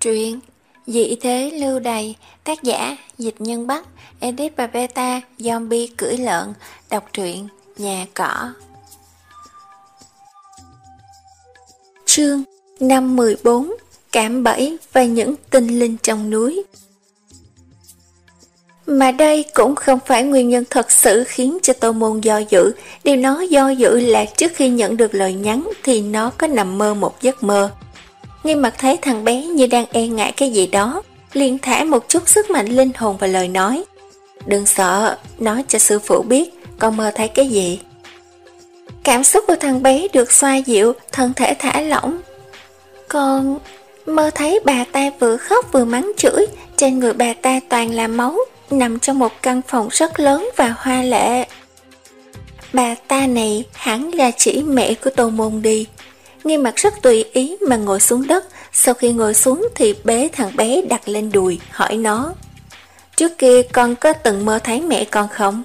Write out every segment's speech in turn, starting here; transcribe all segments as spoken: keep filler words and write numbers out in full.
Truyện Dị thế lưu đày, tác giả Dịch Nhân Bắc, edit và beta Zombie cưỡi lợn. Đọc truyện Nhà Cỏ. Chương năm mười bốn Cạm bẫy và những tinh linh trong núi. Mà đây cũng không phải nguyên nhân thật sự khiến cho Tô Môn do dự. Điều nó do dự là trước khi nhận được lời nhắn thì nó có nằm mơ một giấc mơ. Nghiêm Mặt thấy thằng bé như đang e ngại cái gì đó, liền thả một chút sức mạnh linh hồn vào lời nói. Đừng sợ, nói cho sư phụ biết con mơ thấy cái gì. Cảm xúc của thằng bé được xoa dịu, thân thể thả lỏng. Con mơ thấy bà ta vừa khóc vừa mắng chửi, trên người bà ta toàn là máu, nằm trong một căn phòng rất lớn và hoa lệ. Bà ta này hẳn là chỉ mẹ của Tô Môn đi. Nghiêm Mặt rất tùy ý mà ngồi xuống đất. Sau khi ngồi xuống thì bế thằng bé đặt lên đùi, hỏi nó: Trước kia con có từng mơ thấy mẹ con không?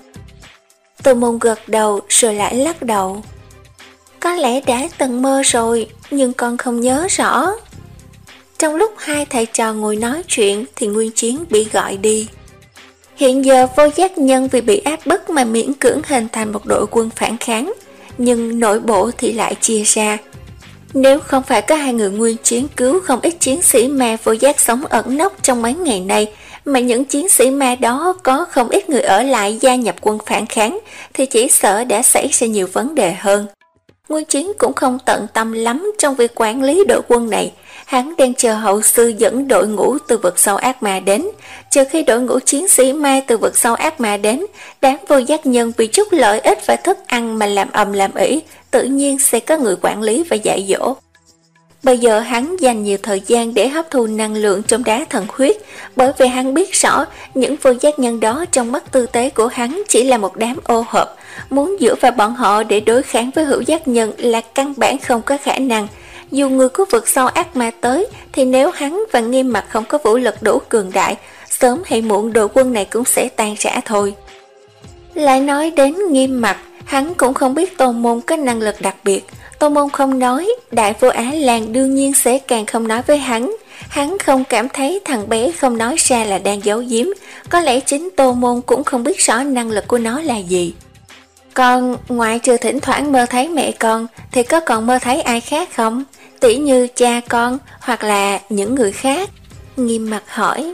Tô Môn gật đầu rồi lại lắc đầu. Có lẽ đã từng mơ rồi, nhưng con không nhớ rõ. Trong lúc hai thầy trò ngồi nói chuyện thì Nguyên Chiến bị gọi đi. Hiện giờ Vô Giác Nhân vì bị áp bức mà miễn cưỡng hình thành một đội quân phản kháng, nhưng nội bộ thì lại chia ra. Nếu không phải có hai người Nguyên Chiến cứu không ít chiến sĩ ma Vô Giác sống ẩn nấp trong mấy ngày nay, mà những chiến sĩ ma đó có không ít người ở lại gia nhập quân phản kháng, thì chỉ sợ đã xảy ra nhiều vấn đề hơn. Nguyên Chiến cũng không tận tâm lắm trong việc quản lý đội quân này. Hắn đang chờ hậu sư dẫn đội ngũ từ vực sâu ác ma đến. Chờ khi đội ngũ chiến sĩ ma từ vực sâu ác ma đến, đám Vô Giác Nhân vì chút lợi ích và thức ăn mà làm ầm làm ĩ, tự nhiên sẽ có người quản lý và dạy dỗ. Bây giờ hắn dành nhiều thời gian để hấp thu năng lượng trong đá thần huyết, bởi vì hắn biết rõ những Vô Giác Nhân đó trong mắt tư tế của hắn chỉ là một đám ô hợp. Muốn dựa vào bọn họ để đối kháng với Hữu Giác Nhân là căn bản không có khả năng. Dù người của vực sâu ác ma tới, thì nếu hắn và Nghiêm Mặt không có vũ lực đủ cường đại, sớm hay muộn đội quân này cũng sẽ tan rã thôi. Lại nói đến Nghiêm Mặt, hắn cũng không biết Tô Môn có năng lực đặc biệt. Tô Môn không nói, Đại Vô Á Lan đương nhiên sẽ càng không nói với hắn. Hắn không cảm thấy thằng bé không nói ra là đang giấu giếm. Có lẽ chính Tô Môn cũng không biết rõ năng lực của nó là gì. Con, ngoại trừ thỉnh thoảng mơ thấy mẹ con, thì có còn mơ thấy ai khác không? Tỉ như cha con, hoặc là những người khác? Nghiêm Mặt hỏi.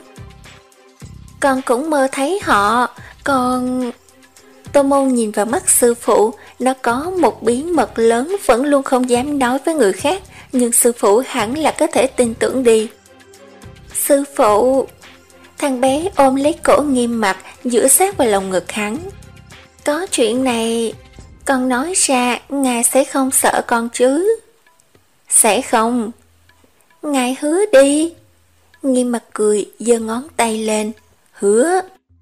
Con cũng mơ thấy họ, con... Tô Môn nhìn vào mắt sư phụ, nó có một bí mật lớn vẫn luôn không dám nói với người khác, nhưng sư phụ hẳn là có thể tin tưởng đi. Sư phụ... Thằng bé ôm lấy cổ Nghiêm Mặt, dựa sát vào lồng ngực hắn. Có chuyện này, con nói ra, ngài sẽ không sợ con chứ? Sẽ không. Ngài hứa đi. Nghiêm Mặt cười, giơ ngón tay lên. Hứa.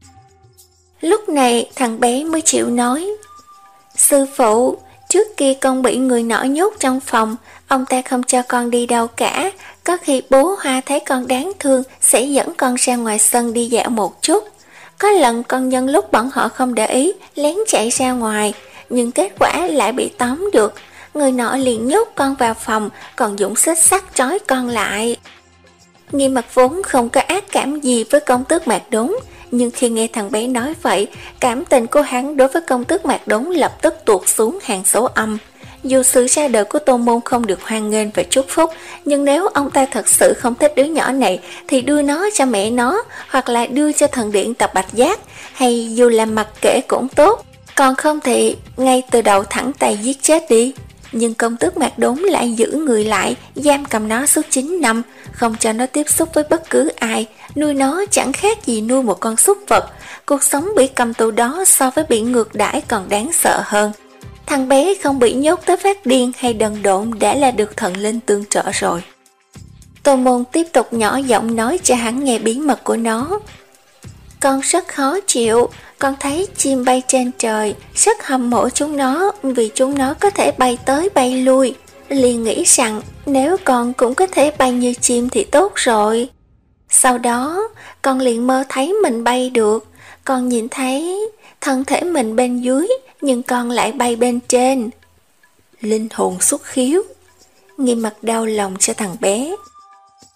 Lúc này thằng bé mới chịu nói. Sư phụ, trước kia con bị người nọ nhốt trong phòng, ông ta không cho con đi đâu cả. Có khi bố Hoa thấy con đáng thương sẽ dẫn con ra ngoài sân đi dạo một chút. Có lần con nhân lúc bọn họ không để ý, lén chạy ra ngoài, nhưng kết quả lại bị tóm được. Người nọ liền nhốt con vào phòng, còn dùng xích sắt trói con lại. Nghiêm Mặt vốn không có ác cảm gì với công tước Mạc Đốn, nhưng khi nghe thằng bé nói vậy, cảm tình của hắn đối với công tước Mạc Đốn lập tức tuột xuống hàng số âm. Dù sự ra đời của Tô Môn không được hoan nghênh và chúc phúc, nhưng nếu ông ta thật sự không thích đứa nhỏ này thì đưa nó cho mẹ nó, hoặc là đưa cho thần điện tộc Bạch Giác, hay dù là mặc kệ cũng tốt. Còn không thì ngay từ đầu thẳng tay giết chết đi. Nhưng công tước Mạc Đốn lại giữ người lại, giam cầm nó suốt chín năm, không cho nó tiếp xúc với bất cứ ai, nuôi nó chẳng khác gì nuôi một con súc vật. Cuộc sống bị cầm tù đó so với bị ngược đãi còn đáng sợ hơn. Thằng bé không bị nhốt tới phát điên hay đần độn đã là được thần linh tương trợ rồi. Tô Môn tiếp tục nhỏ giọng nói cho hắn nghe bí mật của nó. Con rất khó chịu, con thấy chim bay trên trời, rất hâm mộ chúng nó vì chúng nó có thể bay tới bay lui. Liền nghĩ rằng nếu con cũng có thể bay như chim thì tốt rồi. Sau đó, con liền mơ thấy mình bay được. Con nhìn thấy thân thể mình bên dưới, nhưng con lại bay bên trên. Linh hồn xuất khiếu. Nghiêm Mặt đau lòng cho thằng bé.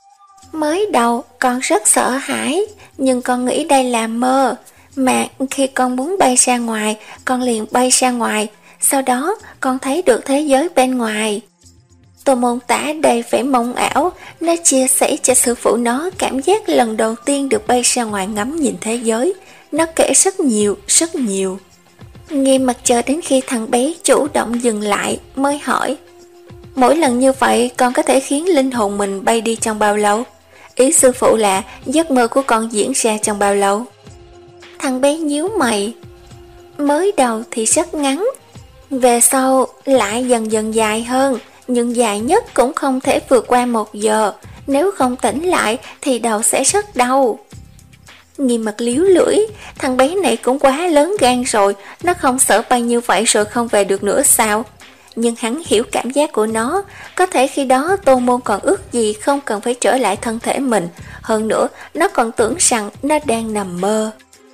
Mới đầu con rất sợ hãi, nhưng con nghĩ đây là mơ. Mà khi con muốn bay ra ngoài, con liền bay ra ngoài. Sau đó con thấy được thế giới bên ngoài. Tô Môn tả đầy vẻ mộng ảo. Nó chia sẻ cho sư phụ nó cảm giác lần đầu tiên được bay ra ngoài ngắm nhìn thế giới. Nó kể rất nhiều, rất nhiều. Nghiêm Mặt chờ đến khi thằng bé chủ động dừng lại mới hỏi: mỗi lần như vậy con có thể khiến linh hồn mình bay đi trong bao lâu? Ý sư phụ là giấc mơ của con diễn ra trong bao lâu? Thằng bé nhíu mày. Mới đầu thì rất ngắn, về sau lại dần dần dài hơn, nhưng dài nhất cũng không thể vượt qua một giờ. Nếu không tỉnh lại thì đầu sẽ rất đau. Nghiêm Mặt líu lưỡi, thằng bé này cũng quá lớn gan rồi, nó không sợ bay như vậy rồi không về được nữa sao? Nhưng hắn hiểu cảm giác của nó, có thể khi đó Tô Môn còn ước gì không cần phải trở lại thân thể mình, hơn nữa nó còn tưởng rằng nó đang nằm mơ.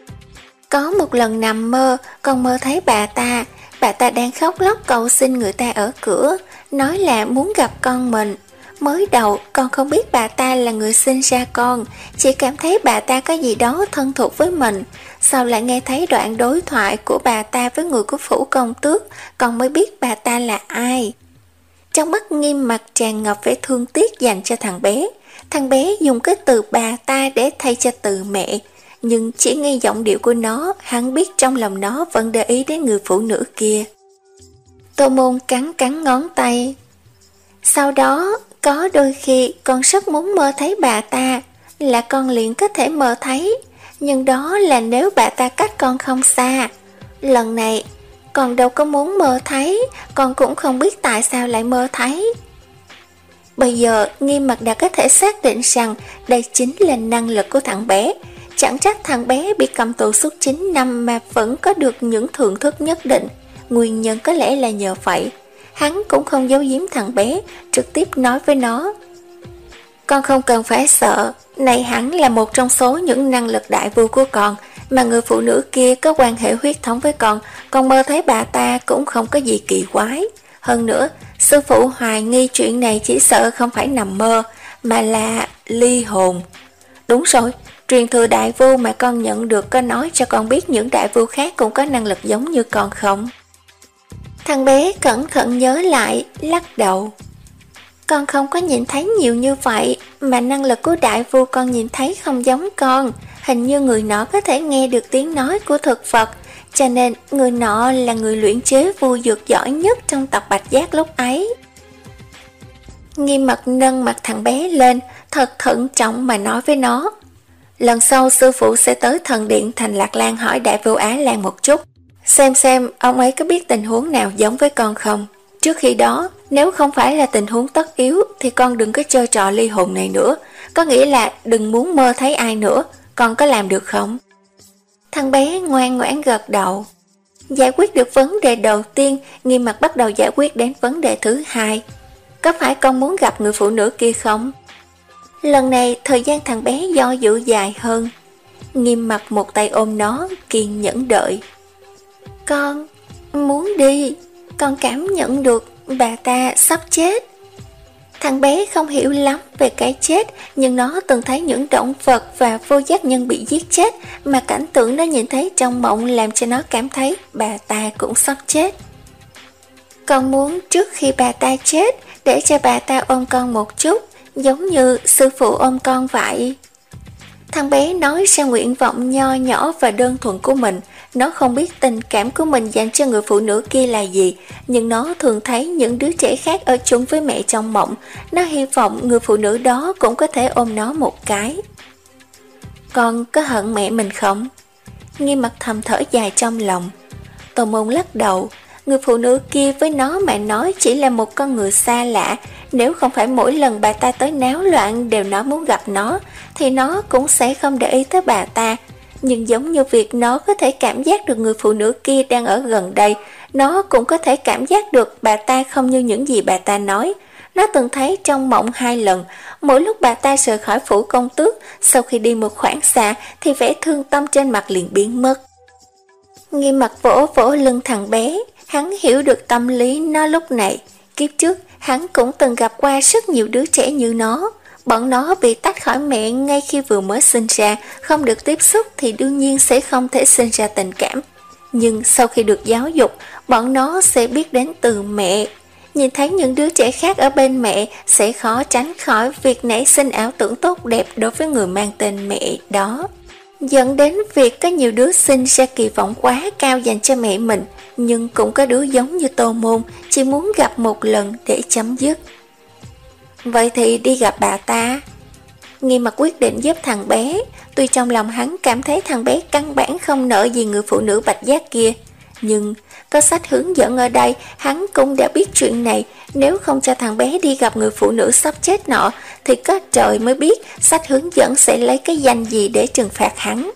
Có một lần nằm mơ, con mơ thấy bà ta, bà ta đang khóc lóc cầu xin người ta ở cửa, nói là muốn gặp con mình. Mới đầu con không biết bà ta là người sinh ra con, chỉ cảm thấy bà ta có gì đó thân thuộc với mình. Sau lại nghe thấy đoạn đối thoại của bà ta với người của phủ công tước, con mới biết bà ta là ai. Trong mắt Nghiêm Mặt tràn ngập vẻ thương tiếc dành cho thằng bé. Thằng bé dùng cái từ bà ta để thay cho từ mẹ, nhưng chỉ nghe giọng điệu của nó, hắn biết trong lòng nó vẫn để ý đến người phụ nữ kia. Tô Môn cắn cắn ngón tay. Sau đó, có đôi khi con rất muốn mơ thấy bà ta, là con liền có thể mơ thấy, nhưng đó là nếu bà ta cách con không xa. Lần này, con đâu có muốn mơ thấy, con cũng không biết tại sao lại mơ thấy. Bây giờ, Nghiêm Mặt đã có thể xác định rằng đây chính là năng lực của thằng bé. Chẳng trách thằng bé bị cầm tù suốt chín năm mà vẫn có được những thưởng thức nhất định. Nguyên nhân có lẽ là nhờ vậy. Hắn cũng không giấu giếm thằng bé, trực tiếp nói với nó: con không cần phải sợ, này hẳn là một trong số những năng lực đại vưu của con, mà người phụ nữ kia có quan hệ huyết thống với con, con mơ thấy bà ta cũng không có gì kỳ quái. Hơn nữa, sư phụ hoài nghi chuyện này chỉ sợ không phải nằm mơ, mà là ly hồn. Đúng rồi, truyền thừa đại vưu mà con nhận được có nói cho con biết những đại vưu khác cũng có năng lực giống như con không? Thằng bé cẩn thận nhớ lại, lắc đầu. Con không có nhìn thấy nhiều như vậy, mà năng lực của đại vưu con nhìn thấy không giống con. Hình như người nọ có thể nghe được tiếng nói của thực vật, cho nên người nọ là người luyện chế vưu dược giỏi nhất trong tộc Bạch Giác lúc ấy. Nghiêm Mặt nâng mặt thằng bé lên, thật thận trọng mà nói với nó: lần sau sư phụ sẽ tới thần điện thành Lạc Lan hỏi đại vưu Á Lan một chút, xem xem ông ấy có biết tình huống nào giống với con không. Trước khi đó, nếu không phải là tình huống tất yếu thì con đừng có chơi trò ly hồn này nữa, có nghĩa là đừng muốn mơ thấy ai nữa. Con có làm được không? Thằng bé ngoan ngoãn gật đầu. Giải quyết được vấn đề đầu tiên, Nghiêm Mặt bắt đầu giải quyết đến vấn đề thứ hai. Có phải con muốn gặp người phụ nữ kia không? Lần này thời gian thằng bé do dự dài hơn. Nghiêm Mặt một tay ôm nó, kiên nhẫn đợi. Con muốn đi, con cảm nhận được bà ta sắp chết. Thằng bé không hiểu lắm về cái chết, nhưng nó từng thấy những động vật và vô giác nhân bị giết chết, mà cảnh tượng nó nhìn thấy trong mộng làm cho nó cảm thấy bà ta cũng sắp chết. Con muốn trước khi bà ta chết, để cho bà ta ôm con một chút, giống như sư phụ ôm con vậy. Thằng bé nói ra nguyện vọng nho nhỏ và đơn thuần của mình. Nó không biết tình cảm của mình dành cho người phụ nữ kia là gì, nhưng nó thường thấy những đứa trẻ khác ở chung với mẹ trong mộng. Nó hy vọng người phụ nữ đó cũng có thể ôm nó một cái. Con có hận mẹ mình không? Nghiêm Mặt thầm thở dài trong lòng. Tô Môn lắc đầu. Người phụ nữ kia với nó mà nói chỉ là một con người xa lạ. Nếu không phải mỗi lần bà ta tới náo loạn đều nói muốn gặp nó, thì nó cũng sẽ không để ý tới bà ta. Nhưng giống như việc nó có thể cảm giác được người phụ nữ kia đang ở gần đây, nó cũng có thể cảm giác được bà ta không như những gì bà ta nói. Nó từng thấy trong mộng hai lần, mỗi lúc bà ta rời khỏi phủ công tước, sau khi đi một khoảng xa thì vẻ thương tâm trên mặt liền biến mất. Nghiêm Mặt vỗ vỗ lưng thằng bé, hắn hiểu được tâm lý nó lúc này. Kiếp trước, hắn cũng từng gặp qua rất nhiều đứa trẻ như nó. Bọn nó bị tách khỏi mẹ ngay khi vừa mới sinh ra, không được tiếp xúc thì đương nhiên sẽ không thể sinh ra tình cảm. Nhưng sau khi được giáo dục, bọn nó sẽ biết đến từ mẹ. Nhìn thấy những đứa trẻ khác ở bên mẹ sẽ khó tránh khỏi việc nảy sinh ảo tưởng tốt đẹp đối với người mang tên mẹ đó, dẫn đến việc có nhiều đứa sinh ra kỳ vọng quá cao dành cho mẹ mình, nhưng cũng có đứa giống như Tô Môn, chỉ muốn gặp một lần để chấm dứt. Vậy thì đi gặp bà ta. Nghi Mặc quyết định giúp thằng bé, tuy trong lòng hắn cảm thấy thằng bé căn bản không nợ gì người phụ nữ bạch giác kia, nhưng có sách hướng dẫn ở đây, hắn cũng đã biết chuyện này. Nếu không cho thằng bé đi gặp người phụ nữ sắp chết nọ, thì có trời mới biết sách hướng dẫn sẽ lấy cái danh gì để trừng phạt hắn.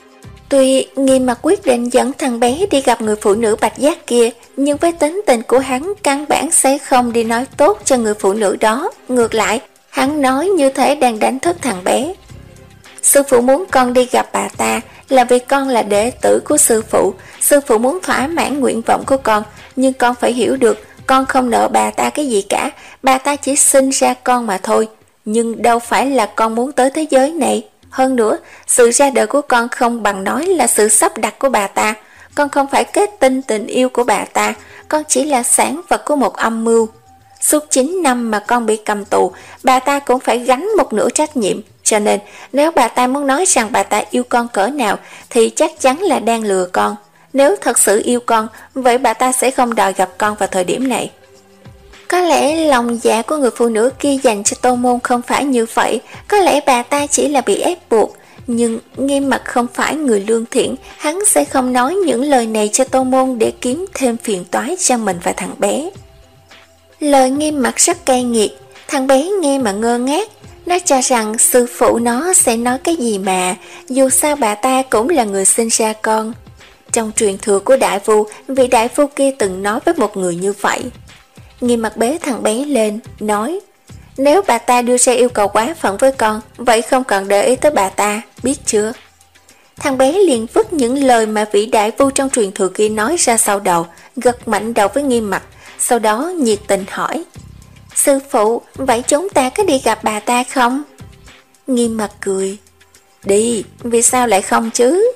Tuy Nghi Mặc quyết định dẫn thằng bé đi gặp người phụ nữ bạch giác kia, nhưng với tính tình của hắn căn bản sẽ không đi nói tốt cho người phụ nữ đó. Ngược lại, hắn nói như thế đang đánh thức thằng bé. Sư phụ muốn con đi gặp bà ta là vì con là đệ tử của sư phụ. Sư phụ muốn thỏa mãn nguyện vọng của con, nhưng con phải hiểu được con không nợ bà ta cái gì cả. Bà ta chỉ sinh ra con mà thôi, nhưng đâu phải là con muốn tới thế giới này. Hơn nữa, sự ra đời của con không bằng nói là sự sắp đặt của bà ta. Con không phải kết tinh tình yêu của bà ta, con chỉ là sản vật của một âm mưu. Suốt chín năm mà con bị cầm tù, bà ta cũng phải gánh một nửa trách nhiệm. Cho nên, nếu bà ta muốn nói rằng bà ta yêu con cỡ nào, thì chắc chắn là đang lừa con. Nếu thật sự yêu con, vậy bà ta sẽ không đòi gặp con vào thời điểm này. Có lẽ lòng dạ của người phụ nữ kia dành cho Tô Môn không phải như vậy, có lẽ bà ta chỉ là bị ép buộc. Nhưng Nghiêm Mặc không phải người lương thiện, hắn sẽ không nói những lời này cho Tô Môn để kiếm thêm phiền toái cho mình và thằng bé. Lời Nghiêm Mặc rất cay nghiệt, thằng bé nghe mà ngơ ngác. Nó cho rằng sư phụ nó sẽ nói cái gì mà, dù sao bà ta cũng là người sinh ra con. Trong truyền thừa của đại vu, vị đại vu kia từng nói với một người như vậy. Nghiêm Mặc bế thằng bé lên, nói: nếu bà ta đưa ra yêu cầu quá phận với con, vậy không cần để ý tới bà ta, biết chưa? Thằng bé liền vứt những lời mà vị đại vu trong truyền thừa kia nói ra sau đầu, gật mạnh đầu với Nghiêm Mặc, sau đó nhiệt tình hỏi: sư phụ, vậy chúng ta có đi gặp bà ta không? Nghiêm Mặc cười: đi, vì sao lại không chứ?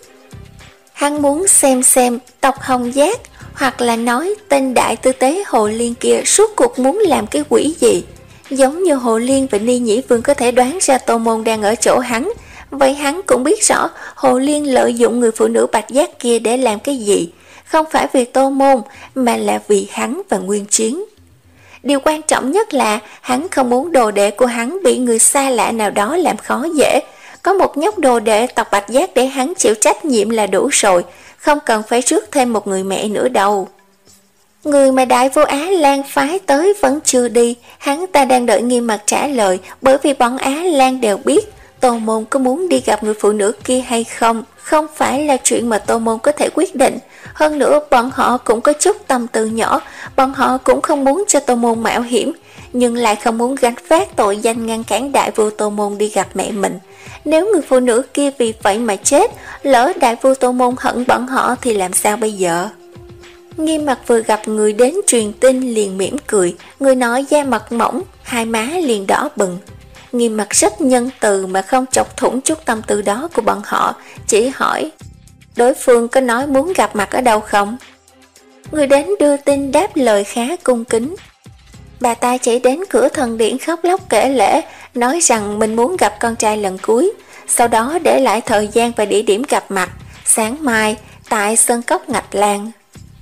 Hắn muốn xem xem tộc Hồng Giác, hoặc là nói tên đại tư tế Hồ Liên kia suốt cuộc muốn làm cái quỷ gì. Giống như Hồ Liên và Ni Nhĩ Vương có thể đoán ra Tô Môn đang ở chỗ hắn, vậy hắn cũng biết rõ Hồ Liên lợi dụng người phụ nữ bạch giác kia để làm cái gì. Không phải vì Tô Môn, mà là vì hắn và Nguyên Chiến. Điều quan trọng nhất là hắn không muốn đồ đệ của hắn bị người xa lạ nào đó làm khó dễ. Có một nhóc đồ đệ tộc bạch giác để hắn chịu trách nhiệm là đủ rồi, không cần phải rước thêm một người mẹ nữa đâu. Người mà đại vô Á Lan phái tới vẫn chưa đi, hắn ta đang đợi Nghiêm Mặc trả lời, bởi vì bọn Á Lan đều biết Tô Môn có muốn đi gặp người phụ nữ kia hay không, không phải là chuyện mà Tô Môn có thể quyết định. Hơn nữa bọn họ cũng có chút tâm tư nhỏ, bọn họ cũng không muốn cho Tô Môn mạo hiểm, nhưng lại không muốn gánh vác tội danh ngăn cản đại vua Tô Môn đi gặp mẹ mình. Nếu người phụ nữ kia vì vậy mà chết, lỡ đại vua Tô Môn hận bọn họ thì làm sao bây giờ? Nghiêm Mặc vừa gặp người đến truyền tin liền mỉm cười, người nói da mặt mỏng, hai má liền đỏ bừng. Nghiêm Mặc rất nhân từ mà không chọc thủng chút tâm tư đó của bọn họ, chỉ hỏi: đối phương có nói muốn gặp mặt ở đâu không? Người đến đưa tin đáp lời khá cung kính. Bà ta chạy đến cửa thần điện khóc lóc kể lể, nói rằng mình muốn gặp con trai lần cuối, sau đó để lại thời gian và địa điểm gặp mặt, sáng mai tại Sơn Cốc Ngạch Lan.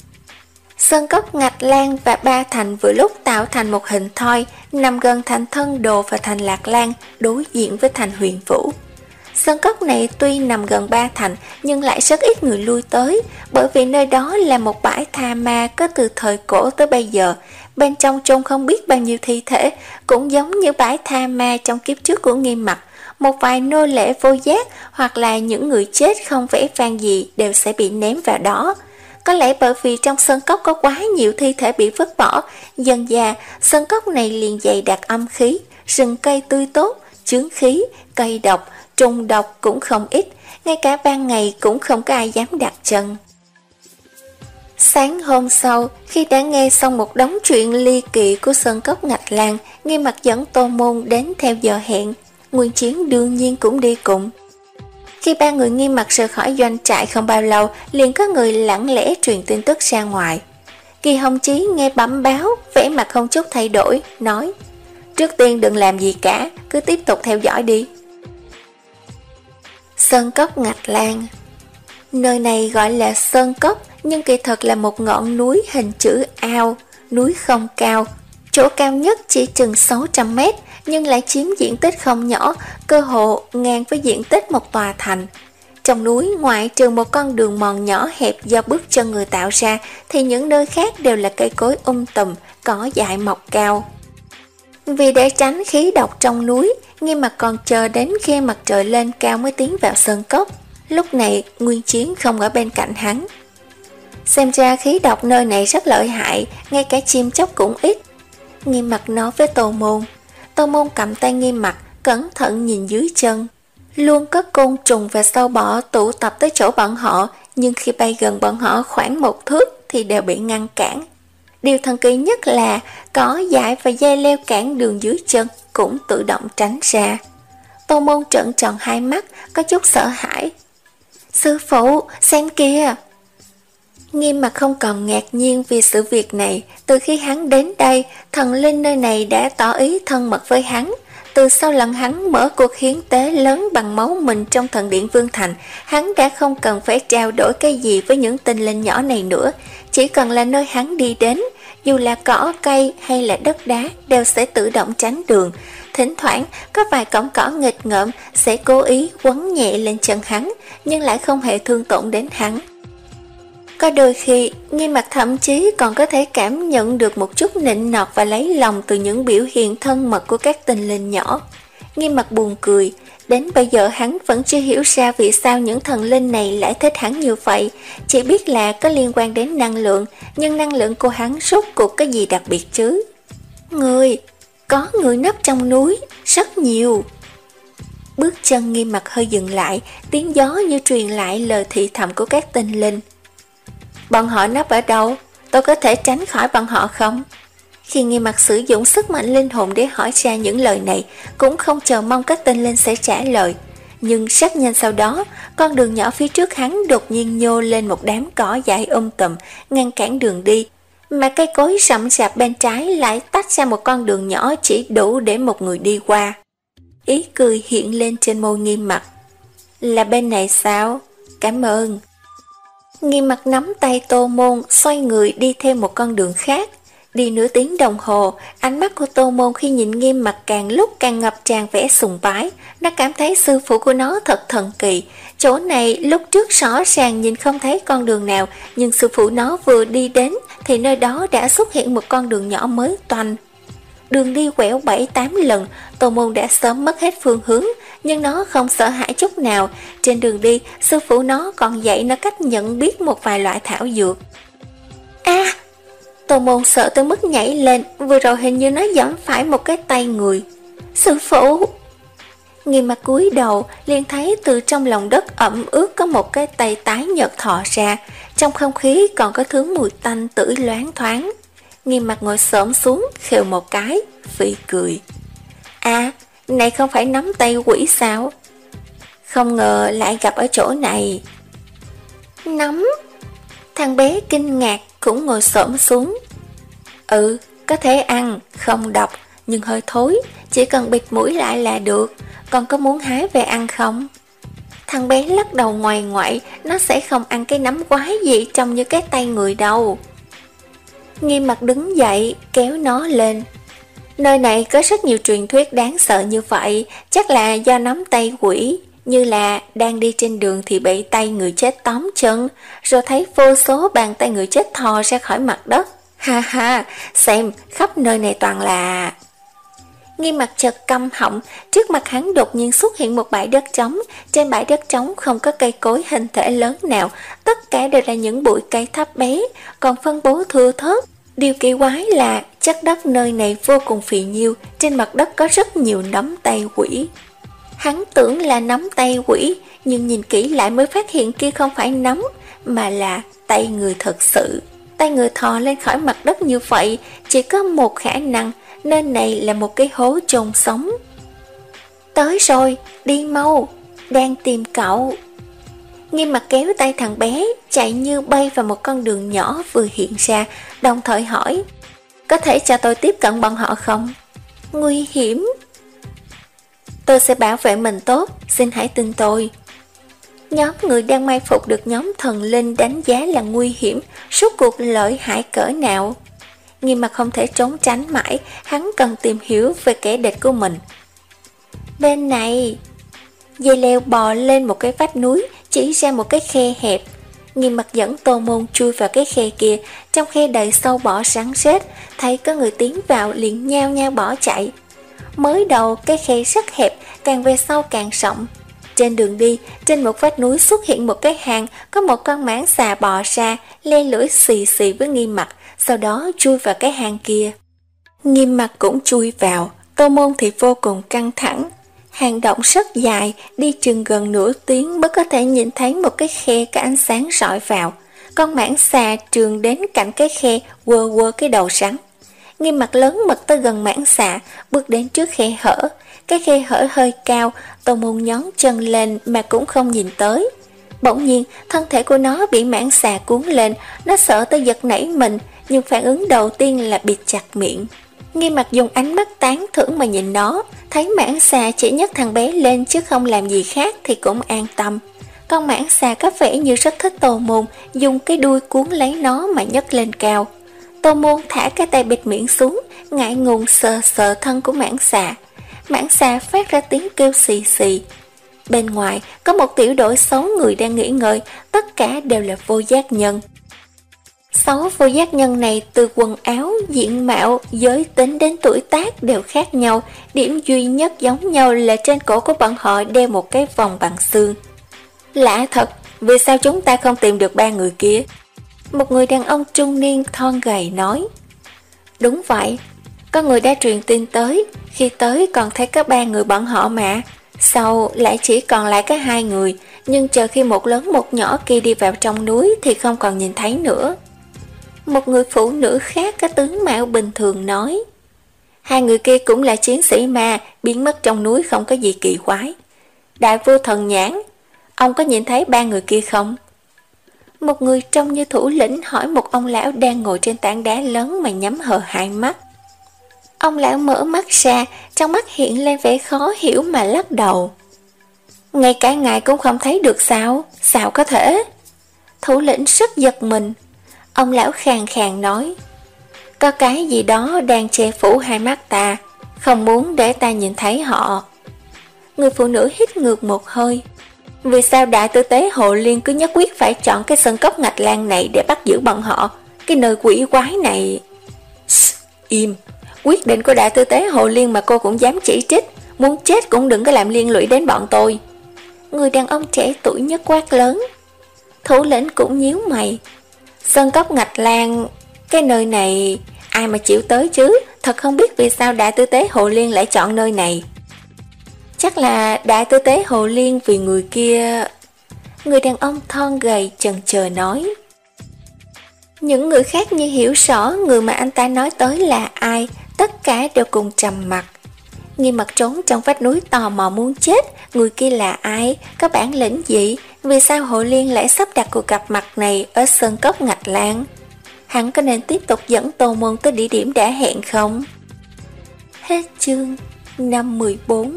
Sơn Cốc Ngạch Lan và Ba Thành vừa lúc tạo thành một hình thoi, nằm gần thành Thân Đồ và thành Lạc Lan, đối diện với thành Huyền Vũ. Sơn Cốc này tuy nằm gần Ba Thành nhưng lại rất ít người lui tới, bởi vì nơi đó là một bãi tha ma có từ thời cổ tới bây giờ. Bên trong chôn không biết bao nhiêu thi thể, cũng giống như bãi tha ma trong kiếp trước của Nghiêm Mặc. Một vài nô lệ vô giác hoặc là những người chết không vẻ vang gì đều sẽ bị ném vào đó. Có lẽ bởi vì trong sơn cốc có quá nhiều thi thể bị vứt bỏ, dần dà sơn cốc này liền dày đặc âm khí, rừng cây tươi tốt, chướng khí, cây độc, trùng độc cũng không ít, ngay cả ban ngày cũng không có ai dám đặt chân. Sáng hôm sau, khi đã nghe xong một đống chuyện ly kỳ của Sơn Cốc Ngạch Lan, Nghiêm Mặc dẫn Tô Môn đến theo giờ hẹn. Nguyên Chiến đương nhiên cũng đi cùng. Khi ba người Nghiêm Mặc rời khỏi doanh trại không bao lâu, liền có người lặng lẽ truyền tin tức ra ngoài. Kỳ Hồng Chí nghe bẩm báo, vẻ mặt không chút thay đổi, nói: trước tiên đừng làm gì cả, cứ tiếp tục theo dõi đi. Sơn Cốc Ngạch Lan. Nơi này gọi là Sơn Cốc, nhưng kỳ thật là một ngọn núi hình chữ ao. Núi không cao, chỗ cao nhất chỉ chừng sáu trăm mét, nhưng lại chiếm diện tích không nhỏ, cơ hồ ngang với diện tích một tòa thành. Trong núi, ngoại trừ một con đường mòn nhỏ hẹp do bước chân người tạo ra, thì những nơi khác đều là cây cối um tùm, cỏ dại mọc cao. Vì để tránh khí độc trong núi, Nghiêm Mặc còn chờ đến khi mặt trời lên cao mới tiến vào sơn cốc. Lúc này, Nguyên Chiến không ở bên cạnh hắn. Xem ra khí độc nơi này rất lợi hại, ngay cả chim chóc cũng ít. Nghiêm Mặc nói với Tô Môn. Tô Môn cầm tay Nghiêm Mặc, cẩn thận nhìn dưới chân. Luôn có côn trùng và sâu bọ tụ tập tới chỗ bọn họ, nhưng khi bay gần bọn họ khoảng một thước thì đều bị ngăn cản. Điều thần kỳ nhất là cỏ dại và dây leo cản đường dưới chân cũng tự động tránh ra. Tô Môn trợn tròn hai mắt, có chút sợ hãi. Sư phụ, xem kìa! Nghiêm Mặc không còn ngạc nhiên vì sự việc này. Từ khi hắn đến đây, thần linh nơi này đã tỏ ý thân mật với hắn. Từ sau lần hắn mở cuộc hiến tế lớn bằng máu mình trong thần điện Vương Thành, hắn đã không cần phải trao đổi cái gì với những tinh linh nhỏ này nữa. Chỉ cần là nơi hắn đi đến, dù là cỏ cây hay là đất đá đều sẽ tự động tránh đường. Thỉnh thoảng có vài cọng cỏ nghịch ngợm sẽ cố ý quấn nhẹ lên chân hắn, nhưng lại không hề thương tổn đến hắn. Có đôi khi, Nghiêm Mặc thậm chí còn có thể cảm nhận được một chút nịnh nọt và lấy lòng từ những biểu hiện thân mật của các tinh linh nhỏ. Nghiêm Mặc buồn cười, đến bây giờ hắn vẫn chưa hiểu ra vì sao những thần linh này lại thích hắn như vậy. Chỉ biết là có liên quan đến năng lượng, nhưng năng lượng của hắn rốt cuộc có gì đặc biệt chứ? Người, có người nấp trong núi, rất nhiều. Bước chân Nghiêm Mặc hơi dừng lại, tiếng gió như truyền lại lời thì thầm của các tinh linh. Bọn họ nấp ở đâu? Tôi có thể tránh khỏi bọn họ không? Khi Nghiêm Mặc sử dụng sức mạnh linh hồn để hỏi ra những lời này, cũng không chờ mong các tinh linh sẽ trả lời. Nhưng rất nhanh sau đó, con đường nhỏ phía trước hắn đột nhiên nhô lên một đám cỏ dại um tùm, ngăn cản đường đi. Mà cây cối rậm rạp bên trái lại tách ra một con đường nhỏ chỉ đủ để một người đi qua. Ý cười hiện lên trên môi Nghiêm Mặc. Là bên này sao? Cảm ơn. Nghiêm Mặc nắm tay Tô Môn, xoay người đi theo một con đường khác. Đi nửa tiếng đồng hồ, ánh mắt của Tô Môn khi nhìn Nghiêm Mặc càng lúc càng ngập tràn vẻ sùng bái. Nó cảm thấy sư phụ của nó thật thần kỳ. Chỗ này lúc trước rõ ràng nhìn không thấy con đường nào, nhưng sư phụ nó vừa đi đến thì nơi đó đã xuất hiện một con đường nhỏ mới toanh. Đường đi quẹo bảy tám lần, Tô Môn đã sớm mất hết phương hướng, nhưng nó không sợ hãi chút nào. Trên đường đi, sư phụ nó còn dạy nó cách nhận biết một vài loại thảo dược. A! À, Tô Môn sợ tới mức nhảy lên, vừa rồi hình như nó giẫm phải một cái tay người. Sư phụ! Nghiêm Mặc cúi đầu, liền thấy từ trong lòng đất ẩm ướt có một cái tay tái nhợt thò ra, trong không khí còn có thứ mùi tanh tưởi loáng thoáng. Nghiêm Mặc ngồi xổm xuống, khều một cái, phì cười. À, này không phải nắm tay quỷ sao? Không ngờ lại gặp ở chỗ này. Nắm? Thằng bé kinh ngạc cũng ngồi xổm xuống. Ừ, có thể ăn, không độc, nhưng hơi thối, chỉ cần bịt mũi lại là được. Còn có muốn hái về ăn không? Thằng bé lắc đầu ngoài ngoại, nó sẽ không ăn cái nắm quái gì trông như cái tay người đâu. Nghiêm Mặc đứng dậy, kéo nó lên. Nơi này có rất nhiều truyền thuyết đáng sợ như vậy, chắc là do nắm tay quỷ, như là đang đi trên đường thì bị tay người chết tóm chân, rồi thấy vô số bàn tay người chết thò ra khỏi mặt đất. Ha ha, xem, khắp nơi này toàn là... Nghiêm Mặc chợt câm họng, trước mặt hắn đột nhiên xuất hiện một bãi đất trống. Trên bãi đất trống không có cây cối hình thể lớn nào, tất cả đều là những bụi cây thấp bé, còn phân bố thưa thớt. Điều kỳ quái là chất đất nơi này vô cùng phì nhiêu, trên mặt đất có rất nhiều nắm tay quỷ. Hắn tưởng là nắm tay quỷ, nhưng nhìn kỹ lại mới phát hiện kia không phải nắm, mà là tay người thật sự. tay người thò lên khỏi mặt đất như vậy chỉ có một khả năng, nơi này là một cái hố chôn sống. Tới rồi, đi mau, đang tìm cậu. Nghiêm Mặt kéo tay thằng bé, chạy như bay vào một con đường nhỏ vừa hiện ra, đồng thời hỏi, có thể cho tôi tiếp cận bọn họ không? Nguy hiểm. Tôi sẽ bảo vệ mình tốt, xin hãy tin tôi. Nhóm người đang mai phục được nhóm thần linh đánh giá là nguy hiểm, rốt cuộc lợi hại cỡ nào. Nghiêm Mặt không thể trốn tránh mãi, hắn cần tìm hiểu về kẻ địch của mình. Bên này, dây leo bò lên một cái vách núi, chỉ ra một cái khe hẹp. Nghiêm Mặt dẫn Tô Môn chui vào cái khe kia, trong khe đầy sâu bọ rắn rết, thấy có người tiến vào liền nhao nhao bỏ chạy. Mới đầu cái khe rất hẹp, càng về sau càng rộng. Trên đường đi, trên một vách núi xuất hiện một cái hang, có một con mãng xà bò ra, le lưỡi xì xì với Nghiêm Mặt, sau đó chui vào cái hang kia. Nghiêm Mặt cũng chui vào, Tô Môn thì vô cùng căng thẳng. Hang động rất dài, đi chừng gần nửa tiếng mới có thể nhìn thấy một cái khe có ánh sáng rọi vào. Con mãng xà trườn đến cạnh cái khe, quơ quơ cái đầu rắn. Nghiêm Mặt lớn mật tới gần mãng xà, bước đến trước khe hở. Cái khe hở hơi cao, Tô Môn nhón chân lên mà cũng không nhìn tới. Bỗng nhiên, thân thể của nó bị mãng xà cuốn lên, nó sợ tới giật nảy mình, nhưng phản ứng đầu tiên là bịt chặt miệng. Nghiêm Mặt dùng ánh mắt tán thưởng mà nhìn nó, thấy mãng xà chỉ nhấc thằng bé lên chứ không làm gì khác thì cũng an tâm. Con mãng xà có vẻ như rất thích Tô Môn, dùng cái đuôi cuốn lấy nó mà nhấc lên cao. Tô Môn thả cái tay bịt miệng xuống, ngại ngùng sờ sờ thân của mãng xà. Mãng xà phát ra tiếng kêu xì xì. Bên ngoài có một tiểu đội sáu người đang nghỉ ngơi, tất cả đều là vô giác nhân. Sáu vô giác nhân này từ quần áo, diện mạo, giới tính đến tuổi tác đều khác nhau. Điểm duy nhất giống nhau là trên cổ của bọn họ đeo một cái vòng bằng xương. Lạ thật, vì sao chúng ta không tìm được ba người kia? Một người đàn ông trung niên thon gầy nói. Đúng vậy, có người đã truyền tin tới, khi tới còn thấy có ba người bọn họ mà. Sau lại chỉ còn lại có hai người, nhưng chờ khi một lớn một nhỏ kia đi vào trong núi thì không còn nhìn thấy nữa. Một người phụ nữ khác có tướng mạo bình thường nói. Hai người kia cũng là chiến sĩ mà, biến mất trong núi không có gì kỳ quái. Đại vua Thần Nhãn, ông có nhìn thấy ba người kia không? Một người trông như thủ lĩnh hỏi một ông lão đang ngồi trên tảng đá lớn mà nhắm hờ hai mắt. Ông lão mở mắt ra, trong mắt hiện lên vẻ khó hiểu mà lắc đầu. Ngay cả ngài cũng không thấy được sao? Sao có thể? Thủ lĩnh rất giật mình. Ông lão khàn khàn nói, có cái gì đó đang che phủ hai mắt ta, không muốn để ta nhìn thấy họ. Người phụ nữ hít ngược một hơi. Vì sao đại tư tế Hồ Liên cứ nhất quyết phải chọn cái sân cốc ngạch lan này để bắt giữ bọn họ? Cái nơi quỷ quái này... Shh, im. Quyết định của đại tư tế Hồ Liên mà cô cũng dám chỉ trích. Muốn chết cũng đừng có làm liên lụy đến bọn tôi. Người đàn ông trẻ tuổi nhất quát lớn. Thủ lĩnh cũng nhíu mày. Sơn cốc ngạch lan, cái nơi này ai mà chịu tới chứ? Thật không biết vì sao đại tư tế Hồ Liên lại chọn nơi này. Chắc là đại tư tế Hồ Liên vì người kia. Người đàn ông thon gầy chần chờ nói. Những người khác như hiểu rõ người mà anh ta nói tới là ai, tất cả đều cùng trầm mặt. Nghiêm Mặt trốn trong vách núi tò mò muốn chết. Người kia là ai? Có bản lĩnh gì? Vì sao Hồ Liên lại sắp đặt cuộc gặp mặt này ở sơn cốc ngạch lan? Hắn có nên tiếp tục dẫn Tô Môn tới địa điểm đã hẹn không? Hết chương năm mười bốn.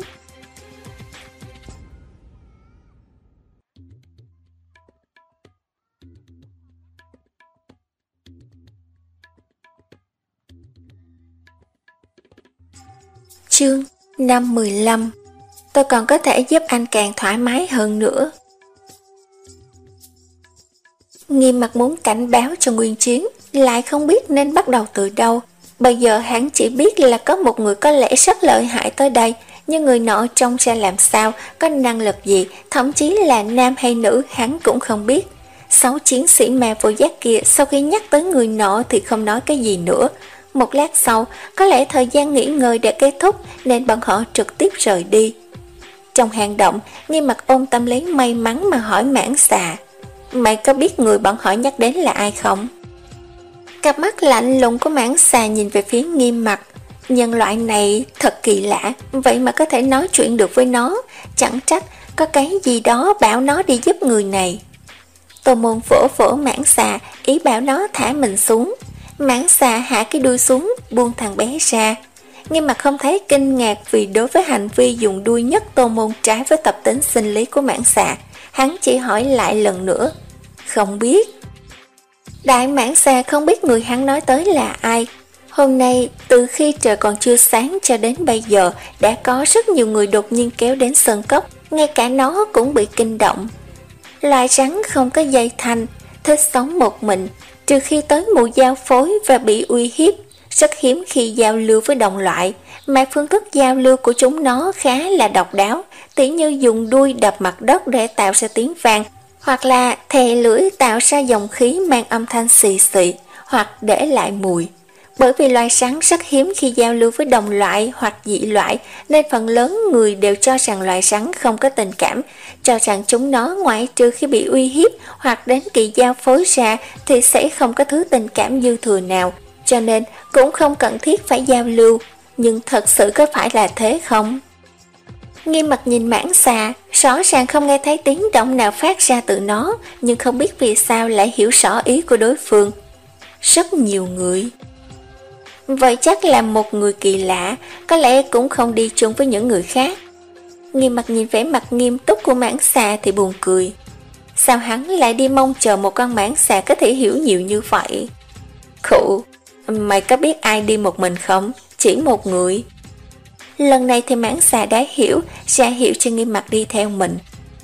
Chương năm mười lăm. Tôi còn có thể giúp anh càng thoải mái hơn nữa. Nghiêm Mặt muốn cảnh báo cho Nguyên Chiến, lại không biết nên bắt đầu từ đâu. Bây giờ hắn chỉ biết là có một người có lẽ rất lợi hại tới đây, nhưng người nọ trông ra làm sao, có năng lực gì, thậm chí là nam hay nữ hắn cũng không biết. Sáu chiến sĩ ma vô giác kia sau khi nhắc tới người nọ thì không nói cái gì nữa. Một lát sau, có lẽ thời gian nghỉ ngơi đã kết thúc nên bọn họ trực tiếp rời đi. Trong hang động, Nghiêm Mặt ôm tâm lý may mắn mà hỏi mãng xà. Mày có biết người bọn họ nhắc đến là ai không? Cặp mắt lạnh lùng của mãng xà nhìn về phía Nghiêm Mặc. Nhân loại này thật kỳ lạ, vậy mà có thể nói chuyện được với nó, chẳng trách có cái gì đó bảo nó đi giúp người này. Tô Môn vỗ vỗ mãng xà, ý bảo nó thả mình xuống. Mãng xà hạ cái đuôi xuống, buông thằng bé ra. Nghiêm Mặc không thấy kinh ngạc vì đối với hành vi dùng đuôi nhất Tô Môn trái với tập tính sinh lý của mãng xà. Hắn chỉ hỏi lại lần nữa, không biết. Đại mãng xà không biết người hắn nói tới là ai. Hôm nay, từ khi trời còn chưa sáng cho đến bây giờ, đã có rất nhiều người đột nhiên kéo đến sơn cốc, ngay cả nó cũng bị kinh động. Loài rắn không có dây thanh, thích sống một mình, trừ khi tới mùa giao phối và bị uy hiếp, rất hiếm khi giao lưu với đồng loại, mà phương thức giao lưu của chúng nó khá là độc đáo, tỉ như dùng đuôi đập mặt đất để tạo ra tiếng vang, hoặc là thè lưỡi tạo ra dòng khí mang âm thanh xì xì, hoặc để lại mùi. Bởi vì loài rắn rất hiếm khi giao lưu với đồng loại hoặc dị loại, nên phần lớn người đều cho rằng loài rắn không có tình cảm, cho rằng chúng nó ngoại trừ khi bị uy hiếp hoặc đến kỳ giao phối ra thì sẽ không có thứ tình cảm dư thừa nào, cho nên cũng không cần thiết phải giao lưu. Nhưng thật sự có phải là thế không? Nghiêm Mặc nhìn mãng xà, rõ ràng không nghe thấy tiếng động nào phát ra từ nó, nhưng không biết vì sao lại hiểu rõ ý của đối phương. Rất nhiều người. Vậy chắc là một người kỳ lạ, có lẽ cũng không đi chung với những người khác. Nghiêm Mặc nhìn vẻ mặt nghiêm túc của mãng xà thì buồn cười. Sao hắn lại đi mong chờ một con mãng xà có thể hiểu nhiều như vậy? Khụ, mày có biết ai đi một mình không? Chỉ một người. Lần này thì mãng xà đã hiểu, ra hiệu cho Nghiêm Mặc đi theo mình.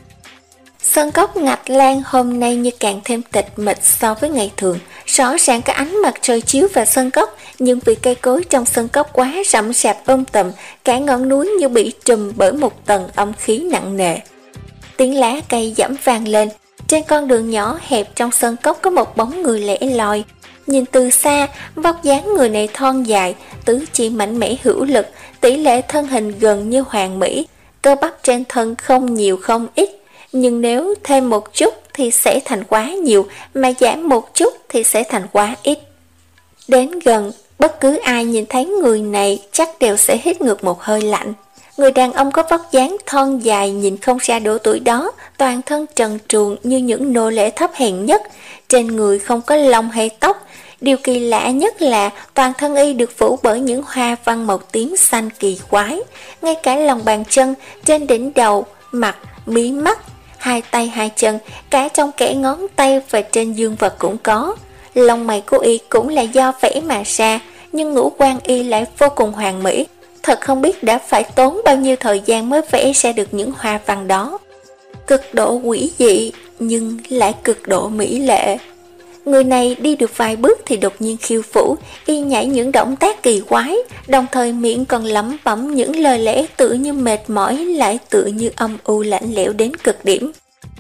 Sơn cốc Ngạch Lan hôm nay như càng thêm tịch mịch so với ngày thường. Rõ ràng có ánh mặt trời chiếu vào sơn cốc, nhưng vì cây cối trong sơn cốc quá rậm rạp um tùm, cả ngọn núi như bị trùm bởi một tầng âm khí nặng nề. Tiếng lá cây giẫm vang lên, trên con đường nhỏ hẹp trong sơn cốc có một bóng người lẻ loi. Nhìn từ xa, vóc dáng người này thon dài, tứ chi mạnh mẽ hữu lực, tỷ lệ thân hình gần như hoàn mỹ, cơ bắp trên thân không nhiều không ít, nhưng nếu thêm một chút thì sẽ thành quá nhiều, mà giảm một chút thì sẽ thành quá ít. Đến gần, bất cứ ai nhìn thấy người này chắc đều sẽ hít ngược một hơi lạnh. Người đàn ông có vóc dáng thon dài, nhìn không ra độ tuổi đó, toàn thân trần truồng như những nô lệ thấp hèn nhất, trên người không có lông hay tóc. Điều kỳ lạ nhất là toàn thân y được phủ bởi những hoa văn màu tím xanh kỳ quái, ngay cả lòng bàn chân, trên đỉnh đầu, mặt, mí mắt, hai tay hai chân, cả trong kẽ ngón tay và trên dương vật cũng có. Lông mày của y cũng là do vẽ mà ra, nhưng ngũ quan y lại vô cùng hoàn mỹ. Thật không biết đã phải tốn bao nhiêu thời gian mới vẽ ra được những hoa văn đó. Cực độ quỷ dị, nhưng lại cực độ mỹ lệ. Người này đi được vài bước thì đột nhiên khiêu vũ, y nhảy những động tác kỳ quái, đồng thời miệng còn lẩm bẩm những lời lẽ tự như mệt mỏi lại tự như âm u lạnh lẽo đến cực điểm.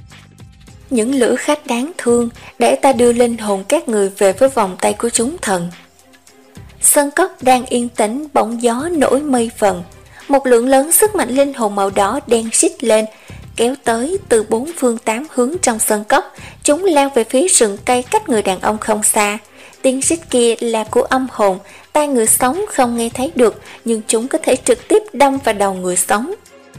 Những lữ khách đáng thương, để ta đưa linh hồn các người về với vòng tay của chúng thần. Sơn cốc đang yên tĩnh, bỗng gió nổi mây vần. Một lượng lớn sức mạnh linh hồn màu đỏ đen rít lên, kéo tới từ bốn phương tám hướng trong sơn cốc. Chúng lao về phía rừng cây cách người đàn ông không xa. Tiếng rít kia là của âm hồn, tai người sống không nghe thấy được, nhưng chúng có thể trực tiếp đâm vào đầu người sống.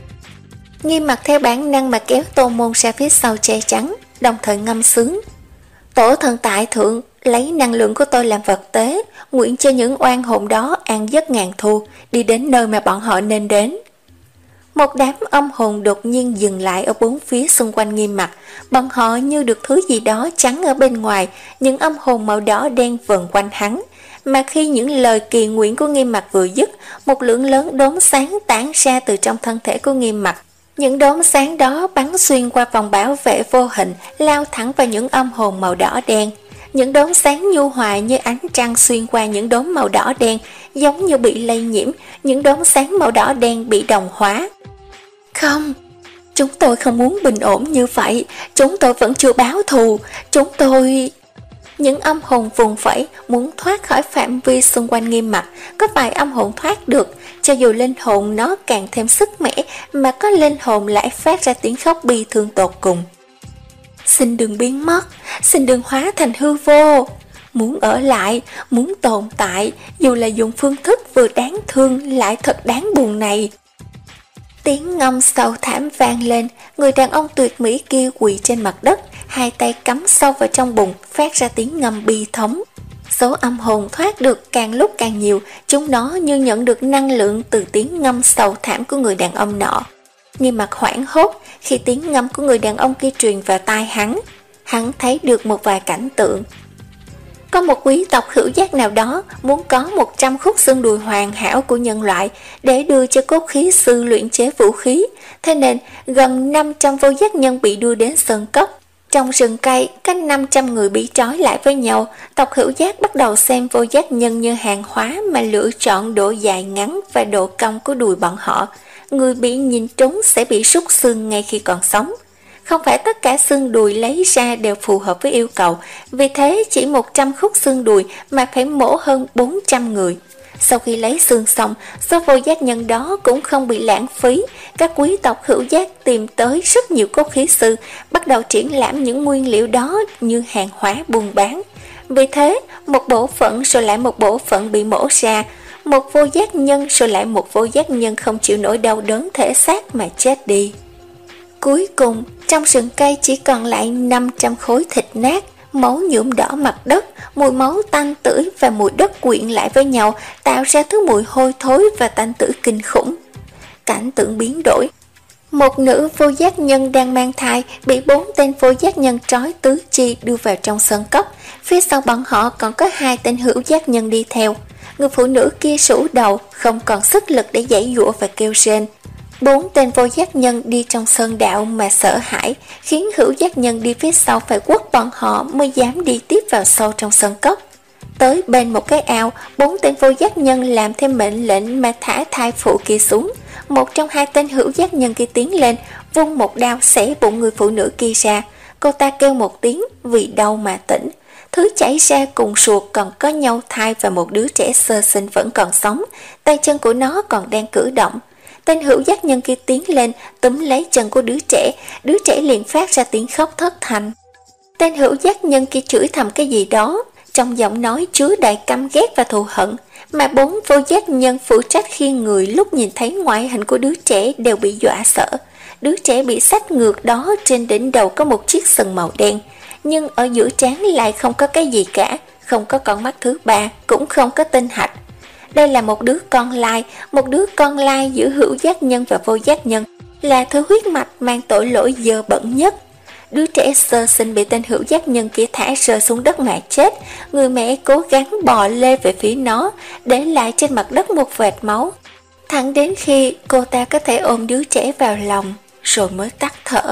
Nghiêm Mặc theo bản năng mà kéo Tô Môn ra phía sau che chắn, đồng thời ngâm sướng. Tổ thần tại thượng, lấy năng lượng của tôi làm vật tế, nguyện cho những oan hồn đó an giấc ngàn thu, đi đến nơi mà bọn họ nên đến. Một đám âm hồn đột nhiên dừng lại ở bốn phía xung quanh Nghiêm Mặc, bọn họ như được thứ gì đó trắng ở bên ngoài, những âm hồn màu đỏ đen vần quanh hắn. Mà khi những lời kỳ nguyện của Nghiêm Mặc vừa dứt, một lượng lớn đốm sáng tản ra từ trong thân thể của Nghiêm Mặc. Những đốm sáng đó bắn xuyên qua vòng bảo vệ vô hình, lao thẳng vào những âm hồn màu đỏ đen. Những đốm sáng nhu hòa như ánh trăng xuyên qua những đốm màu đỏ đen, giống như bị lây nhiễm, những đốm sáng màu đỏ đen bị đồng hóa. Không, chúng tôi không muốn bình ổn như vậy, chúng tôi vẫn chưa báo thù, chúng tôi... Những âm hồn vùng vẫy muốn thoát khỏi phạm vi xung quanh Nghiêm Mặc, có vài âm hồn thoát được, cho dù linh hồn nó càng thêm sức mẻ, mà có linh hồn lại phát ra tiếng khóc bi thương tột cùng. Xin đừng biến mất, xin đừng hóa thành hư vô. muốn ở lại, muốn tồn tại, dù là dùng phương thức vừa đáng thương lại thật đáng buồn này. Tiếng ngâm sâu thảm vang lên, người đàn ông tuyệt mỹ kia quỳ trên mặt đất, hai tay cắm sâu vào trong bùn, phát ra tiếng ngâm bi thống. Số âm hồn thoát được càng lúc càng nhiều, chúng nó như nhận được năng lượng từ tiếng ngâm sâu thảm của người đàn ông nọ. Nghiêm Mặc hoảng hốt khi tiếng ngâm của người đàn ông kia truyền vào tai hắn. Hắn thấy được một vài cảnh tượng. Có một quý tộc hữu giác nào đó muốn có một trăm khúc xương đùi hoàn hảo của nhân loại để đưa cho cốt khí sư luyện chế vũ khí, thế nên gần năm trăm vô giác nhân bị đưa đến sơn cốc. Trong rừng cây, cách năm trăm người bị trói lại với nhau, tộc hữu giác bắt đầu xem vô giác nhân như hàng hóa mà lựa chọn độ dài ngắn và độ cong của đùi bọn họ. Người bị nhìn trúng sẽ bị rút xương ngay khi còn sống. Không phải tất cả xương đùi lấy ra đều phù hợp với yêu cầu, vì thế chỉ một trăm khúc xương đùi mà phải mổ hơn bốn trăm người. Sau khi lấy xương xong, số vô giác nhân đó cũng không bị lãng phí. Các quý tộc hữu giác tìm tới rất nhiều cốt khí sư, bắt đầu triển lãm những nguyên liệu đó như hàng hóa buôn bán. Vì thế, một bộ phận rồi lại một bộ phận bị mổ ra, một vô giác nhân rồi lại một vô giác nhân không chịu nổi đau đớn thể xác mà chết đi. Cuối cùng, trong rừng cây chỉ còn lại năm trăm khối thịt nát, máu nhuộm đỏ mặt đất, mùi máu tanh tưởi và mùi đất quyện lại với nhau, tạo ra thứ mùi hôi thối và tanh tưởi kinh khủng. Cảnh tượng biến đổi. Một nữ vô giác nhân đang mang thai bị bốn tên vô giác nhân trói tứ chi đưa vào trong sơn cốc. Phía sau bọn họ còn có hai tên hữu giác nhân đi theo. Người phụ nữ kia rũ đầu, không còn sức lực để giãy giụa và kêu rên. Bốn tên vô giác nhân đi trong sơn đạo mà sợ hãi, khiến hữu giác nhân đi phía sau phải quất bọn họ mới dám đi tiếp vào sâu trong sơn cốc. Tới bên một cái ao, bốn tên vô giác nhân làm thêm mệnh lệnh mà thả thai phụ kia xuống. Một trong hai tên hữu giác nhân kia tiến lên, vung một đao xẻ bụng người phụ nữ kia ra. Cô ta kêu một tiếng vì đau mà tỉnh. Thứ chảy ra cùng ruột còn có nhau thai và một đứa trẻ sơ sinh vẫn còn sống, tay chân của nó còn đang cử động. Tên hữu giác nhân kia tiến lên, túm lấy chân của đứa trẻ, đứa trẻ liền phát ra tiếng khóc thất thanh. Tên hữu giác nhân kia chửi thầm cái gì đó, trong giọng nói chứa đầy căm ghét và thù hận, mà bốn vô giác nhân phụ trách khiêng người lúc nhìn thấy ngoại hình của đứa trẻ đều bị dọa sợ. Đứa trẻ bị xách ngược đó, trên đỉnh đầu có một chiếc sừng màu đen, nhưng ở giữa trán lại không có cái gì cả, không có con mắt thứ ba, cũng không có tinh hạch. Đây là một đứa con lai, một đứa con lai giữa hữu giác nhân và vô giác nhân, là thứ huyết mạch mang tội lỗi dơ bẩn nhất. Đứa trẻ sơ sinh bị tên hữu giác nhân kia thả rơi xuống đất mà chết, người mẹ cố gắng bò lê về phía nó, để lại trên mặt đất một vệt máu. Thẳng đến khi cô ta có thể ôm đứa trẻ vào lòng, rồi mới tắt thở.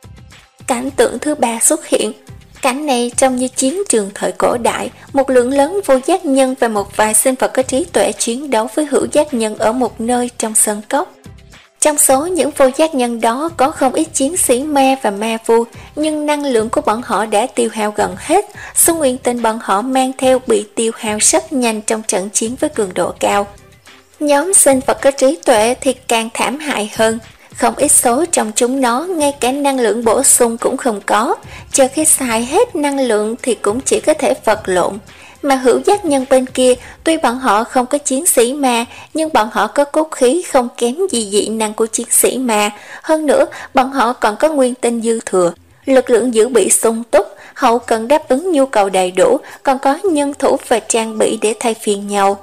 Cảnh tượng thứ ba xuất hiện. Cảnh này trông như chiến trường thời cổ đại, một lượng lớn vô giác nhân và một vài sinh vật có trí tuệ chiến đấu với hữu giác nhân ở một nơi trong sơn cốc. Trong số những vô giác nhân đó có không ít chiến sĩ ma và ma vu, nhưng năng lượng của bọn họ đã tiêu hao gần hết, số nguyên tinh bọn họ mang theo bị tiêu hao rất nhanh trong trận chiến với cường độ cao. Nhóm sinh vật có trí tuệ thì càng thảm hại hơn. Không ít số trong chúng nó ngay cả năng lượng bổ sung cũng không có, chờ khi xài hết năng lượng thì cũng chỉ có thể vật lộn. Mà hữu giác nhân bên kia, tuy bọn họ không có chiến sĩ ma, nhưng bọn họ có cốt khí không kém gì dị năng của chiến sĩ ma. Hơn nữa, bọn họ còn có nguyên tinh dư thừa, lực lượng giữ bị sung túc, hậu cần đáp ứng nhu cầu đầy đủ, còn có nhân thủ và trang bị để thay phiên nhau.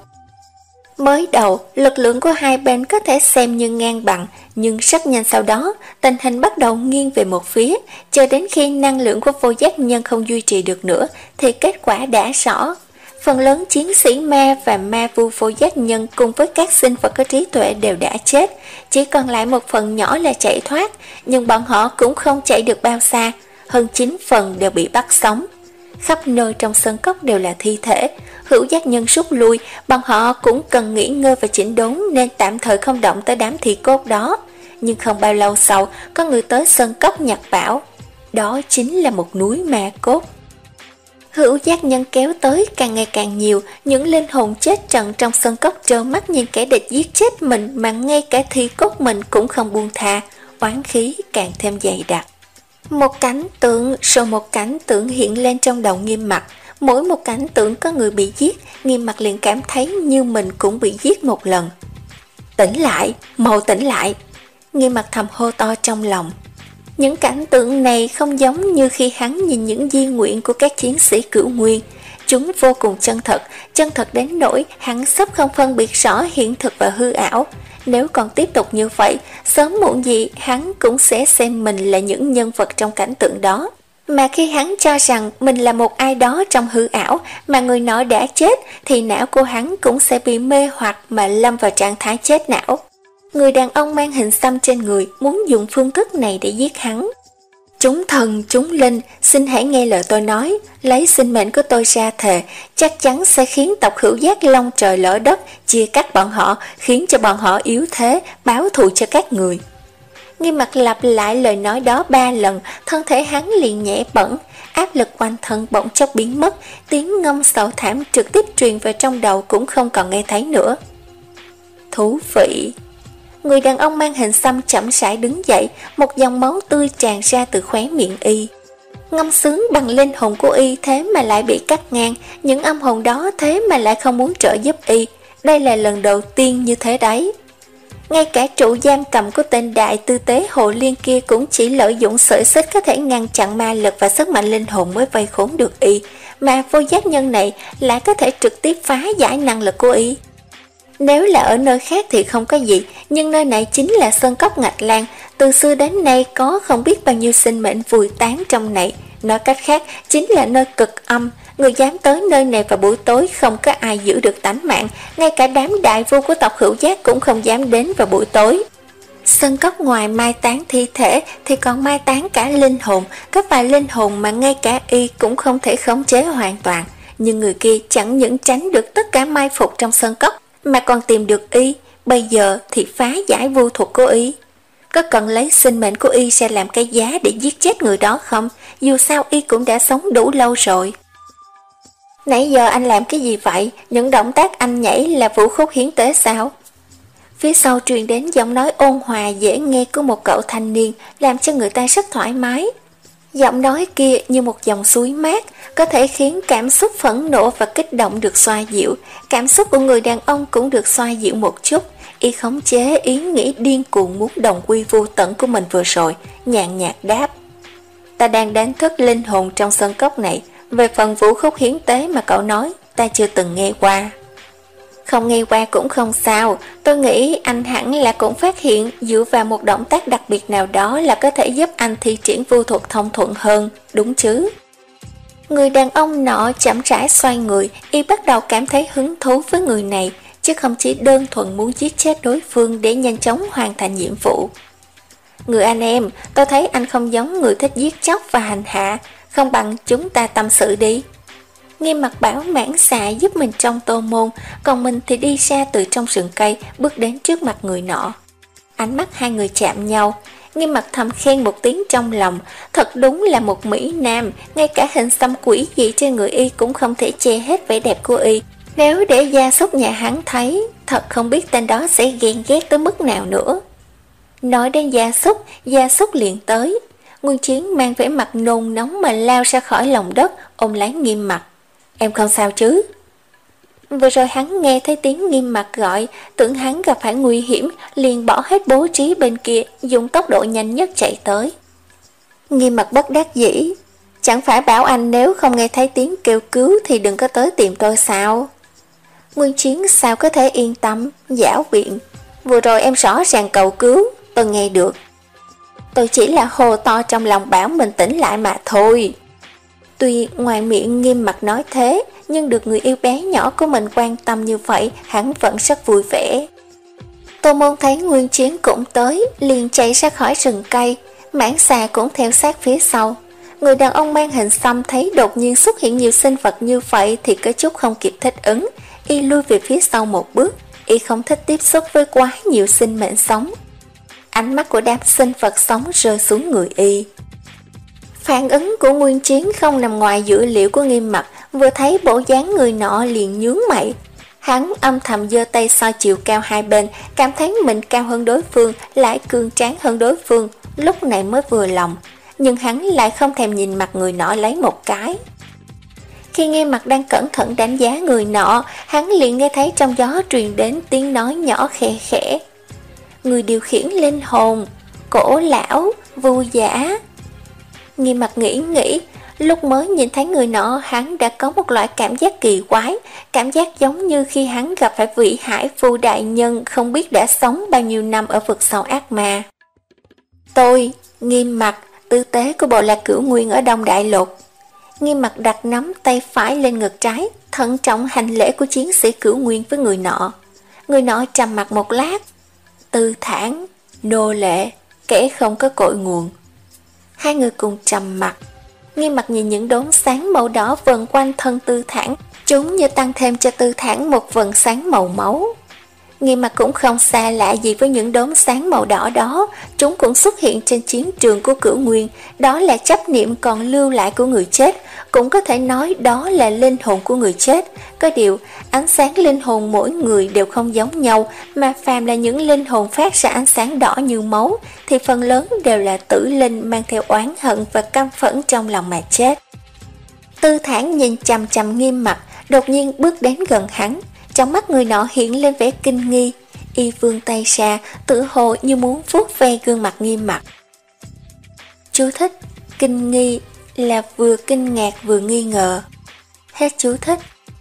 Mới đầu, lực lượng của hai bên có thể xem như ngang bằng, nhưng rất nhanh sau đó, tình hình bắt đầu nghiêng về một phía, cho đến khi năng lượng của vô giác nhân không duy trì được nữa, thì kết quả đã rõ. Phần lớn chiến sĩ ma và ma vu vô giác nhân cùng với các sinh vật có trí tuệ đều đã chết, chỉ còn lại một phần nhỏ là chạy thoát, nhưng bọn họ cũng không chạy được bao xa, hơn chín phần đều bị bắt sống. Khắp nơi trong sơn cốc đều là thi thể. Hữu giác nhân rút lui, bọn họ cũng cần nghỉ ngơi và chỉnh đốn nên tạm thời không động tới đám thi cốt đó. Nhưng không bao lâu sau, có người tới sơn cốc nhặt bảo. Đó chính là một núi ma cốt. Hữu giác nhân kéo tới càng ngày càng nhiều, những linh hồn chết trận trong sơn cốc trơ mắt nhìn kẻ địch giết chết mình mà ngay cả thi cốt mình cũng không buông tha, oán khí càng thêm dày đặc. Một cảnh tượng rồi một cảnh tượng hiện lên trong đầu Nghiêm Mặc. Mỗi một cảnh tượng có người bị giết, Nghiêm Mặc liền cảm thấy như mình cũng bị giết một lần. Tỉnh lại, mau tỉnh lại! Nghiêm Mặc thầm hô to trong lòng. Những cảnh tượng này không giống như khi hắn nhìn những di nguyện của các chiến sĩ Cửu Nguyên. Chúng vô cùng chân thật, chân thật đến nỗi hắn sắp không phân biệt rõ hiện thực và hư ảo. Nếu còn tiếp tục như vậy, sớm muộn gì hắn cũng sẽ xem mình là những nhân vật trong cảnh tượng đó. Mà khi hắn cho rằng mình là một ai đó trong hư ảo mà người nọ đã chết, thì não của hắn cũng sẽ bị mê hoặc mà lâm vào trạng thái chết não. Người đàn ông mang hình xăm trên người muốn dùng phương thức này để giết hắn. Chúng thần, chúng linh, xin hãy nghe lời tôi nói, lấy sinh mệnh của tôi ra thề, chắc chắn sẽ khiến tộc Hữu Giác long trời lỡ đất, chia cắt bọn họ, khiến cho bọn họ yếu thế, báo thù cho các người. Nghiêm Mặc lặp lại lời nói đó ba lần, thân thể hắn liền nhẹ bẫng, áp lực quanh thân bỗng chốc biến mất, tiếng ngâm sầu thảm trực tiếp truyền vào trong đầu cũng không còn nghe thấy nữa. Thú vị! Người đàn ông mang hình xăm chậm rãi đứng dậy, một dòng máu tươi tràn ra từ khóe miệng y. Ngâm sướng bằng linh hồn của y thế mà lại bị cắt ngang, những âm hồn đó thế mà lại không muốn trợ giúp y. Đây là lần đầu tiên như thế đấy. Ngay cả trụ giam cầm của tên đại tư tế Hồ Liên kia cũng chỉ lợi dụng sợi xích có thể ngăn chặn ma lực và sức mạnh linh hồn mới vây khốn được y, mà vô giác nhân này lại có thể trực tiếp phá giải năng lực của y. Nếu là ở nơi khác thì không có gì, nhưng nơi này chính là Sơn Cốc Ngạch Lan, từ xưa đến nay có không biết bao nhiêu sinh mệnh vùi tán trong này. Nói cách khác, chính là nơi cực âm, người dám tới nơi này vào buổi tối không có ai giữ được tánh mạng, ngay cả đám đại vua của tộc Hữu Giác cũng không dám đến vào buổi tối. Sơn Cốc ngoài mai táng thi thể thì còn mai táng cả linh hồn, có vài linh hồn mà ngay cả y cũng không thể khống chế hoàn toàn, nhưng người kia chẳng những tránh được tất cả mai phục trong Sơn Cốc, mà còn tìm được y, bây giờ thì phá giải vu thuật của y. Có cần lấy sinh mệnh của y ra làm cái giá để giết chết người đó không? Dù sao y cũng đã sống đủ lâu rồi. Nãy giờ anh làm cái gì vậy? Những động tác anh nhảy là vũ khúc hiến tế sao? Phía sau truyền đến giọng nói ôn hòa dễ nghe của một cậu thanh niên, làm cho người ta rất thoải mái. Giọng nói kia như một dòng suối mát, có thể khiến cảm xúc phẫn nộ và kích động được xoa dịu. Cảm xúc của người đàn ông cũng được xoa dịu một chút. Y khống chế ý nghĩ điên cuồng muốn đồng quy vô tận của mình vừa rồi, nhàn nhạt đáp. Ta đang đánh thức linh hồn trong sơn cốc này. Về phần vũ khúc hiến tế mà cậu nói, ta chưa từng nghe qua. Không nghe qua cũng không sao, tôi nghĩ anh hẳn là cũng phát hiện dựa vào một động tác đặc biệt nào đó là có thể giúp anh thi triển vu thuật thông thuận hơn, đúng chứ? Người đàn ông nọ chậm rãi xoay người, y bắt đầu cảm thấy hứng thú với người này, chứ không chỉ đơn thuần muốn giết chết đối phương để nhanh chóng hoàn thành nhiệm vụ. Người anh em, tôi thấy anh không giống người thích giết chóc và hành hạ, không bằng chúng ta tâm sự đi. Nghiêm Mặc bảo mãn xạ giúp mình trong tô môn, còn mình thì đi ra từ trong rừng cây, bước đến trước mặt người nọ. Ánh mắt hai người chạm nhau, Nghiêm Mặc thầm khen một tiếng trong lòng, thật đúng là một mỹ nam, ngay cả hình xăm quỷ dị trên người y cũng không thể che hết vẻ đẹp của y. Nếu để gia súc nhà hắn thấy, thật không biết tên đó sẽ ghen ghét tới mức nào nữa. Nói đến gia súc, gia súc liền tới. Nguyên Chiến mang vẻ mặt nôn nóng mà lao ra khỏi lòng đất, ôm lấy Nghiêm Mặc. Em không sao chứ? Vừa rồi hắn nghe thấy tiếng Nghiêm Mặc gọi, tưởng hắn gặp phải nguy hiểm, liền bỏ hết bố trí bên kia, dùng tốc độ nhanh nhất chạy tới. Nghiêm Mặc bất đắc dĩ, chẳng phải bảo anh nếu không nghe thấy tiếng kêu cứu thì đừng có tới tìm tôi sao? Nguyên Chiến sao có thể yên tâm, giảo biện. Vừa rồi em rõ ràng cầu cứu, tôi nghe được. Tôi chỉ là hô to trong lòng bảo mình tỉnh lại mà thôi. Tuy ngoài miệng Nghiêm Mặc nói thế, nhưng được người yêu bé nhỏ của mình quan tâm như vậy, hắn vẫn rất vui vẻ. Tô Môn thấy Nguyên Chiến cũng tới, liền chạy ra khỏi rừng cây, mãn xà cũng theo sát phía sau. Người đàn ông mang hình xăm thấy đột nhiên xuất hiện nhiều sinh vật như vậy thì có chút không kịp thích ứng, y lui về phía sau một bước, y không thích tiếp xúc với quá nhiều sinh mệnh sống. Ánh mắt của đám sinh vật sống rơi xuống người y. Phản ứng của Nguyên Chiến không nằm ngoài dữ liệu của Nghiêm Mặc, vừa thấy bộ dáng người nọ liền nhướng mày. Hắn âm thầm giơ tay so chiều cao hai bên, cảm thấy mình cao hơn đối phương, lại cường tráng hơn đối phương, lúc này mới vừa lòng. Nhưng hắn lại không thèm nhìn mặt người nọ lấy một cái. Khi Nghiêm Mặc đang cẩn thận đánh giá người nọ, hắn liền nghe thấy trong gió truyền đến tiếng nói nhỏ khẽ khẽ. Người điều khiển linh hồn, Cổ lão, Vu giả. Nghiêm Mặc nghĩ nghĩ, lúc mới nhìn thấy người nọ hắn đã có một loại cảm giác kỳ quái, cảm giác giống như khi hắn gặp phải vị hải phu đại nhân không biết đã sống bao nhiêu năm ở vực sâu ác ma. Tôi, Nghiêm Mặc, tư tế của bộ lạc Cửu Nguyên ở Đông Đại Lục. Nghiêm Mặc đặt nắm tay phải lên ngực trái, thận trọng hành lễ của chiến sĩ Cửu Nguyên với người nọ. Người nọ trầm mặt một lát. Tư Thản, nô lệ, kẻ không có cội nguồn. Hai người cùng trầm mặt. Nghiêm Mặc nhìn những đốm sáng màu đỏ vần quanh thân Tư Thản, chúng như tăng thêm cho Tư Thản một vần sáng màu máu. Nghiêm Mặc cũng không xa lạ gì với những đốm sáng màu đỏ đó, chúng cũng xuất hiện trên chiến trường của Cửu Nguyên, đó là chấp niệm còn lưu lại của người chết, cũng có thể nói đó là linh hồn của người chết. Có điều, ánh sáng linh hồn mỗi người đều không giống nhau, mà phàm là những linh hồn phát ra ánh sáng đỏ như máu, thì phần lớn đều là tử linh mang theo oán hận và căm phẫn trong lòng mà chết. Tư Thản nhìn chằm chằm Nghiêm Mặc, đột nhiên bước đến gần hắn. Trong mắt người nọ hiện lên vẻ kinh nghi, y vươn tay ra, tự hồ như muốn vuốt ve gương mặt Nghiêm Mặc. Chú thích: kinh nghi là vừa kinh ngạc vừa nghi ngờ. Hết chú thích.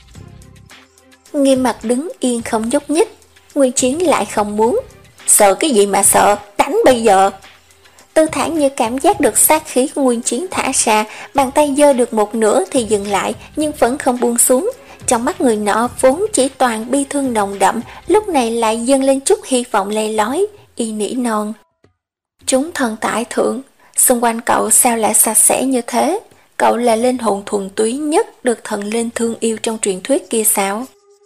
Nghiêm Mặc đứng yên không nhúc nhích, Nguyên Chiến lại không muốn. Sợ cái gì mà sợ, đánh bây giờ. Tư Thản như cảm giác được sát khí của Nguyên Chiến thả ra, bàn tay giơ được một nửa thì dừng lại, nhưng vẫn không buông xuống. Trong mắt người nọ vốn chỉ toàn bi thương nồng đậm, lúc này lại dâng lên chút hy vọng le lói, y nỉ non. Chúng thần tại thượng, xung quanh cậu sao lại sạch sẽ như thế? Cậu là linh hồn thuần túy nhất được thần linh thương yêu trong truyền thuyết kia sao?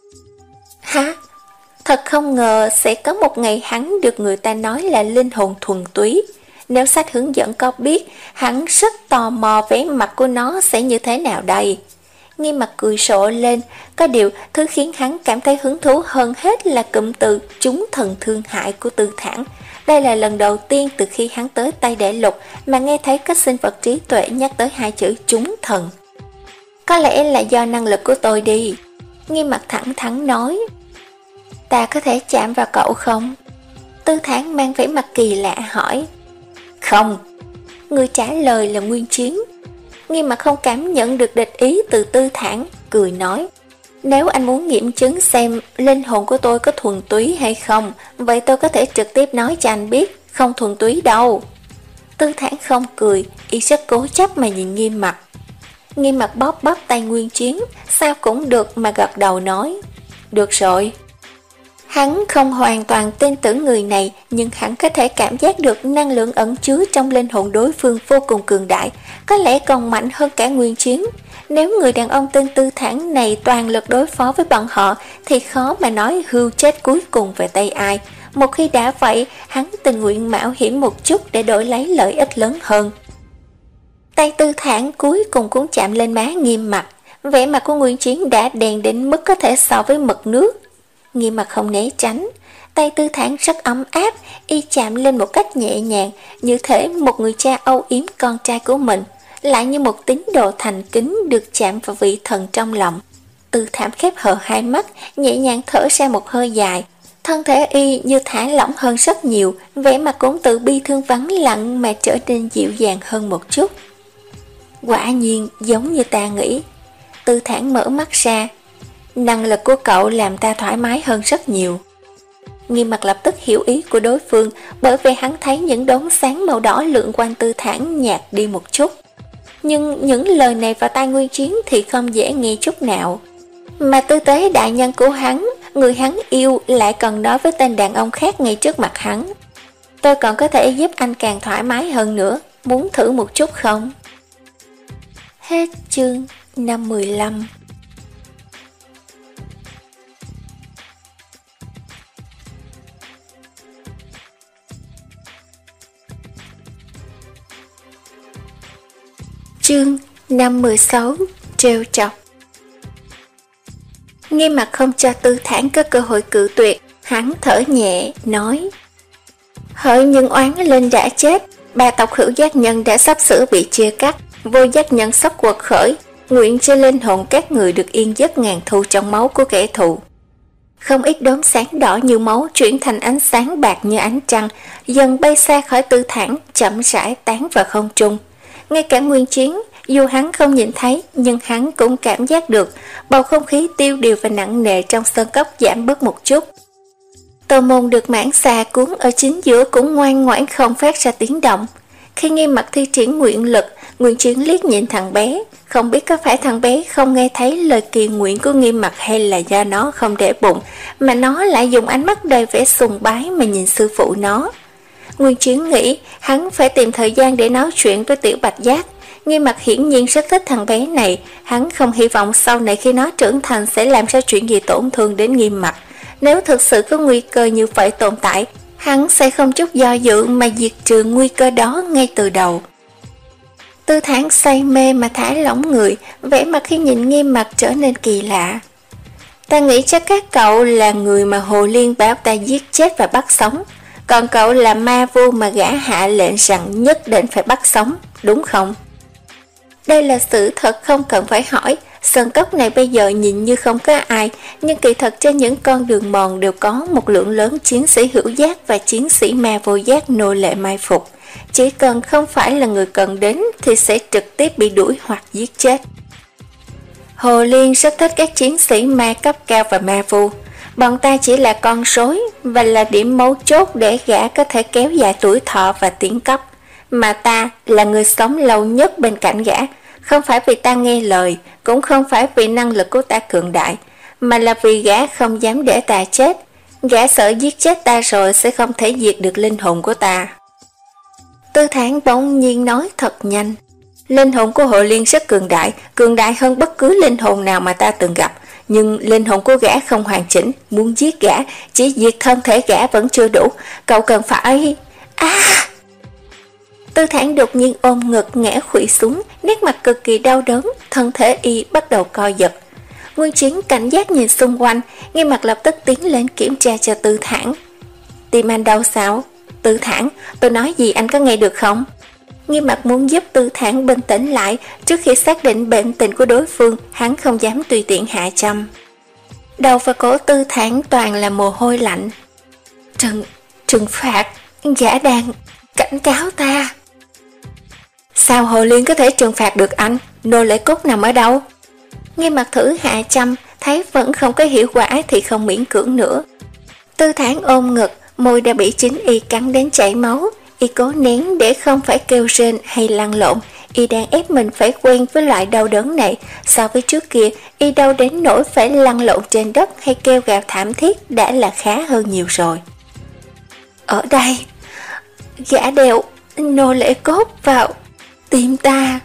Hả? Thật không ngờ sẽ có một ngày hắn được người ta nói là linh hồn thuần túy. Nếu sách hướng dẫn có biết, hắn rất tò mò vẻ mặt của nó sẽ như thế nào đây. Nghiêm Mặc cười rộ lên, có điều thứ khiến hắn cảm thấy hứng thú hơn hết là cụm từ chúng thần thương hại của Tư Thản. Đây là lần đầu tiên từ khi hắn tới Tây Đại Lục mà nghe thấy các sinh vật trí tuệ nhắc tới hai chữ chúng thần. Có lẽ là do năng lực của tôi đi. Nghiêm Mặc thẳng thắn nói. Ta có thể chạm vào cậu không? Tư Thản mang vẻ mặt kỳ lạ hỏi. Không. Người trả lời là Nguyên Chiến. Nghiêm Mặc không cảm nhận được địch ý từ Tư Thản, cười nói. Nếu anh muốn nghiệm chứng xem linh hồn của tôi có thuần túy hay không, vậy tôi có thể trực tiếp nói cho anh biết, không thuần túy đâu. Tư Thản không cười, y rất cố chấp mà nhìn Nghiêm Mặc. Nghiêm Mặc bóp bóp tay Nguyên Chiến, sao cũng được mà gật đầu nói. Được rồi. Hắn không hoàn toàn tin tưởng người này, nhưng hắn có thể cảm giác được năng lượng ẩn chứa trong linh hồn đối phương vô cùng cường đại, có lẽ còn mạnh hơn cả Nguyên Chiến. Nếu người đàn ông tên Tư Thản này toàn lực đối phó với bọn họ, thì khó mà nói hưu chết cuối cùng về tay ai. Một khi đã vậy, hắn tình nguyện mạo hiểm một chút để đổi lấy lợi ích lớn hơn. Tay Tư Thản cuối cùng cũng chạm lên má Nghiêm Mặc. Vẻ mặt của Nguyên Chiến đã đèn đến mức có thể so với mực nước. Nghiêm Mặc không né tránh, tay Tư Thản rất ấm áp, y chạm lên một cách nhẹ nhàng, như thể một người cha âu yếm con trai của mình, lại như một tín đồ thành kính được chạm vào vị thần trong lòng. Tư Thản khép hờ hai mắt, nhẹ nhàng thở ra một hơi dài, thân thể y như thả lỏng hơn rất nhiều, vẻ mặt cũng từ bi thương vắng lặng mà trở nên dịu dàng hơn một chút. Quả nhiên giống như ta nghĩ. Tư Thản mở mắt ra. Năng lực của cậu làm ta thoải mái hơn rất nhiều. Nghiêm Mặc lập tức hiểu ý của đối phương, bởi vì hắn thấy những đốm sáng màu đỏ lượn quanh Tư Thản nhạt đi một chút. Nhưng những lời này vào tai Nguyên Chiến thì không dễ nghe chút nào. Mà tư tế đại nhân của hắn, người hắn yêu, lại còn nói với tên đàn ông khác ngay trước mặt hắn. Tôi còn có thể giúp anh càng thoải mái hơn nữa, muốn thử một chút không? Hết chương năm mười lăm. Chương năm mười sáu. Trêu chọc. Nghiêm Mặc không cho Tư Thản có cơ hội cự tuyệt, hắn thở nhẹ, nói. Hỡi nhân oán linh đã chết, ba tộc hữu giác nhân đã sắp sửa bị chia cắt, vô giác nhân sắp quật khởi. nguyện cho linh hồn các người được yên giấc ngàn thu trong máu của kẻ thù. Không ít đốm sáng đỏ như máu chuyển thành ánh sáng bạc như ánh trăng, dần bay xa khỏi Tư Thản, chậm rãi tán vào không trung. Ngay cả Nguyên Chiến, dù hắn không nhìn thấy, nhưng hắn cũng cảm giác được bầu không khí tiêu điều và nặng nề trong sơn cốc giảm bớt một chút. Tô Môn được mãng xà cuốn ở chính giữa cũng ngoan ngoãn không phát ra tiếng động. Khi Nghiêm Mặc thi triển nguyện lực, Nguyên Chiến liếc nhìn thằng bé, không biết có phải thằng bé không nghe thấy lời kỳ nguyện của Nghiêm Mặc hay là do nó không để bụng, mà nó lại dùng ánh mắt đầy vẻ sùng bái mà nhìn sư phụ nó. Nguyên Chiến nghĩ hắn phải tìm thời gian để nói chuyện với Tiểu Bạch Giác. Nghiêm Mặc hiển nhiên rất thích thằng bé này, hắn không hy vọng sau này khi nó trưởng thành sẽ làm ra chuyện gì tổn thương đến Nghiêm Mặc. Nếu thực sự có nguy cơ như vậy tồn tại, hắn sẽ không chút do dự mà diệt trừ nguy cơ đó ngay từ đầu. Tư Thản say mê mà thả lỏng người, vẻ mặt khi nhìn Nghiêm Mặc trở nên kỳ lạ. Ta nghĩ chắc các cậu là người mà Hồ Liên bảo ta giết chết và bắt sống, còn cậu là ma vu mà gã hạ lệnh rằng nhất định phải bắt sống, đúng không? Đây là sự thật không cần phải hỏi, sơn cốc này bây giờ nhìn như không có ai, nhưng kỳ thật trên những con đường mòn đều có một lượng lớn chiến sĩ hữu giác và chiến sĩ ma vô giác nô lệ mai phục. Chỉ cần không phải là người cần đến thì sẽ trực tiếp bị đuổi hoặc giết chết. Hồ Liên rất thích các chiến sĩ ma cấp cao và ma vu. Bọn ta chỉ là con rối và là điểm mấu chốt để gã có thể kéo dài tuổi thọ và tiến cấp. Mà ta là người sống lâu nhất bên cạnh gã, không phải vì ta nghe lời, cũng không phải vì năng lực của ta cường đại, mà là vì gã không dám để ta chết. Gã sợ giết chết ta rồi sẽ không thể diệt được linh hồn của ta. Tư Thản bỗng nhiên nói thật nhanh. Linh hồn của Hồ Liên rất cường đại, cường đại hơn bất cứ linh hồn nào mà ta từng gặp. Nhưng linh hồn của gã không hoàn chỉnh, muốn giết gã, chỉ diệt thân thể gã vẫn chưa đủ. Cậu cần phải... À! Tư Thản đột nhiên ôm ngực ngã khuỵu xuống, nét mặt cực kỳ đau đớn, thân thể y bắt đầu co giật. Nguyên Chiến cảnh giác nhìn xung quanh, Nghiêm Mặc lập tức tiến lên kiểm tra cho Tư Thản. Tim anh đau sao? Tư Thản, tôi nói gì anh có nghe được không? Nghiêm Mặc muốn giúp Tư Thản bình tĩnh lại, trước khi xác định bệnh tình của đối phương, hắn không dám tùy tiện hạ châm. Đầu và cổ Tư Thản toàn là mồ hôi lạnh. Trừng, trừng phạt, gã đang cảnh cáo ta. Sao Hồ Liên có thể trừng phạt được anh? Nô lệ cốt nằm ở đâu? Nghiêm Mặc thử hạ châm, thấy vẫn không có hiệu quả thì không miễn cưỡng nữa. Tư Thản ôm ngực, môi đã bị chính y cắn đến chảy máu. Y cố nén để không phải kêu rên hay lăn lộn. Y đang ép mình phải quen với loại đau đớn này. So với trước kia, y đau đến nỗi phải lăn lộn trên đất hay kêu gào thảm thiết đã là khá hơn nhiều rồi. Ở đây, gã đeo nô lệ cốt vào tim ta.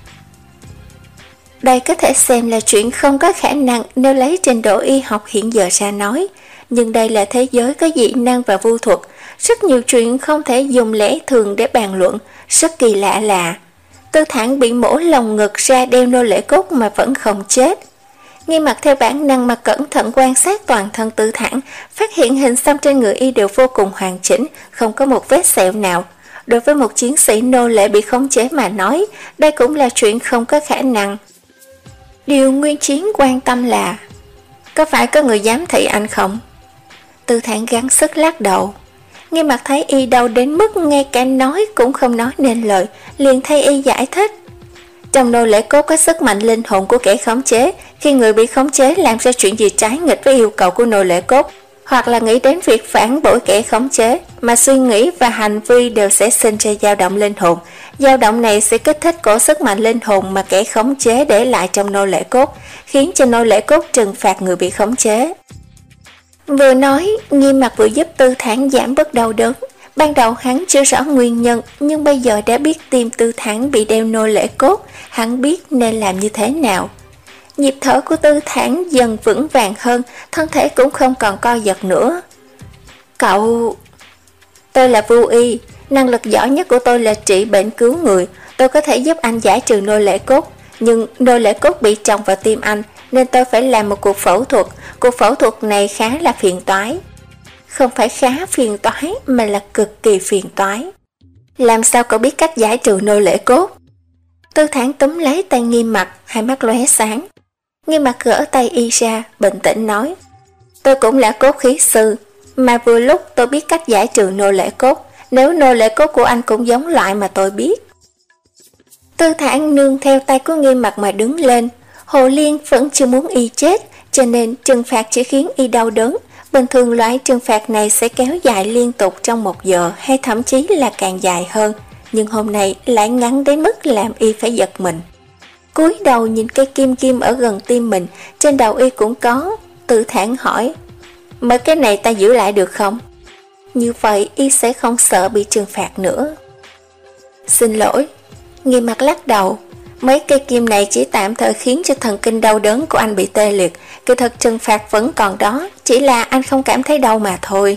Đây có thể xem là chuyện không có khả năng nếu lấy trình độ y học hiện giờ ra nói. Nhưng đây là thế giới có dị năng và vu thuật. Rất nhiều chuyện không thể dùng lẽ thường để bàn luận. Rất kỳ lạ là Tư Thản bị mổ lồng ngực ra đeo nô lệ cốt mà vẫn không chết. Nghiêm Mặc theo bản năng mà cẩn thận quan sát toàn thân Tư Thản, phát hiện hình xăm trên người y đều vô cùng hoàn chỉnh, không có một vết sẹo nào. Đối với một chiến sĩ nô lệ bị khống chế mà nói, đây cũng là chuyện không có khả năng. Điều Nguyên Chiến quan tâm là có phải có người giám thị anh không? Tư Thản gắng sức lắc đầu. Nghiêm Mặc thấy y đau đến mức ngay cả nói cũng không nói nên lời, liền thay y giải thích. Trong nô lệ cốt có sức mạnh linh hồn của kẻ khống chế. Khi người bị khống chế làm ra chuyện gì trái nghịch với yêu cầu của nô lệ cốt, hoặc là nghĩ đến việc phản bội kẻ khống chế, mà suy nghĩ và hành vi đều sẽ sinh ra dao động linh hồn. Dao động này sẽ kích thích cổ sức mạnh linh hồn mà kẻ khống chế để lại trong nô lệ cốt, khiến cho nô lệ cốt trừng phạt người bị khống chế. Vừa nói, Nghiêm Mặc vừa giúp Tư Thản giảm bớt đau đớn. Ban đầu hắn chưa rõ nguyên nhân, nhưng bây giờ đã biết tim Tư Thản bị đeo nô lệ cốt, hắn biết nên làm như thế nào. Nhịp thở của Tư Thản dần vững vàng hơn, thân thể cũng không còn co giật nữa. Cậu... Tôi là Vu Y, năng lực giỏi nhất của tôi là trị bệnh cứu người. Tôi có thể giúp anh giải trừ nô lệ cốt, nhưng nô lệ cốt bị trồng vào tim anh, nên tôi phải làm một cuộc phẫu thuật. Cuộc phẫu thuật này khá là phiền toái. Không phải khá phiền toái, mà là cực kỳ phiền toái. Làm sao cậu biết cách giải trừ nô lệ cốt? Tư Thản túm lấy tay Nghiêm Mặc, hai mắt lóe sáng. Nghiêm Mặc gỡ tay y ra, bình tĩnh nói: tôi cũng là cốt khí sư, mà vừa lúc tôi biết cách giải trừ nô lệ cốt, nếu nô lệ cốt của anh cũng giống loại mà tôi biết. Tư Thản nương theo tay của Nghiêm Mặc mà đứng lên. Hồ Liên vẫn chưa muốn y chết, cho nên trừng phạt chỉ khiến y đau đớn. Bình thường loại trừng phạt này sẽ kéo dài liên tục trong một giờ hay thậm chí là càng dài hơn, nhưng hôm nay lại ngắn đến mức làm y phải giật mình. Cúi đầu nhìn cây kim kim ở gần tim mình, trên đầu y cũng có. Tư Thản hỏi: mấy cái này ta giữ lại được không? Như vậy y sẽ không sợ bị trừng phạt nữa. Xin lỗi. Nghiêm Mặc lắc đầu: mấy cây kim này chỉ tạm thời khiến cho thần kinh đau đớn của anh bị tê liệt, kỳ thực trừng phạt vẫn còn đó, chỉ là anh không cảm thấy đau mà thôi.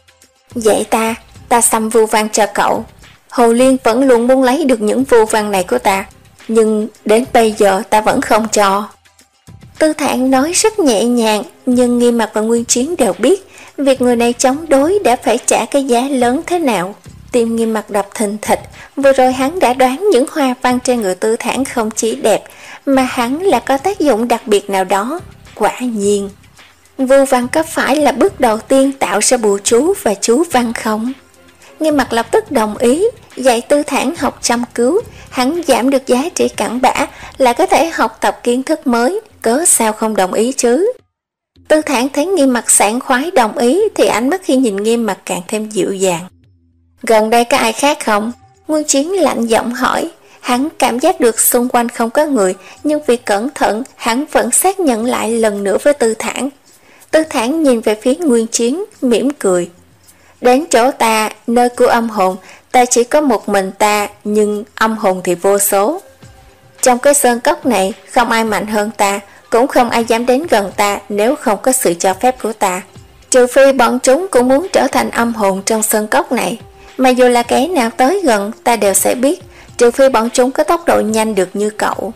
Vậy ta, ta xăm vu văn cho cậu. Hồ Liên vẫn luôn muốn lấy được những vu văn này của ta, nhưng đến bây giờ ta vẫn không cho. Tư Thản nói rất nhẹ nhàng, nhưng Nghiêm Mặc và Nguyên Chiến đều biết việc người này chống đối đã phải trả cái giá lớn thế nào. Tim Nghiêm Mặc đập thình thịch, vừa rồi hắn đã đoán những hoa văn trên người Tư Thản không chỉ đẹp, mà hắn là có tác dụng đặc biệt nào đó. Quả nhiên, vu văn có phải là bước đầu tiên tạo ra bùa chú và chú văn không? Nghiêm Mặc lập tức đồng ý, dạy Tư Thản học chăm cứu, hắn giảm được giá trị cặn bã, là có thể học tập kiến thức mới, cớ sao không đồng ý chứ? Tư Thản thấy Nghiêm Mặc sảng khoái đồng ý thì ánh mắt khi nhìn Nghiêm Mặc càng thêm dịu dàng. Gần đây có ai khác không? Nguyên Chiến lạnh giọng hỏi. Hắn cảm giác được xung quanh không có người, nhưng vì cẩn thận hắn vẫn xác nhận lại lần nữa với Tư Thản. Tư Thản nhìn về phía Nguyên Chiến, mỉm cười. Đến chỗ ta, nơi của âm hồn, ta chỉ có một mình ta, nhưng âm hồn thì vô số. Trong cái sơn cốc này, không ai mạnh hơn ta, cũng không ai dám đến gần ta nếu không có sự cho phép của ta. Trừ phi bọn chúng cũng muốn trở thành âm hồn trong sơn cốc này, mà dù là kẻ nào tới gần ta đều sẽ biết, trừ phi bọn chúng có tốc độ nhanh được như cậu.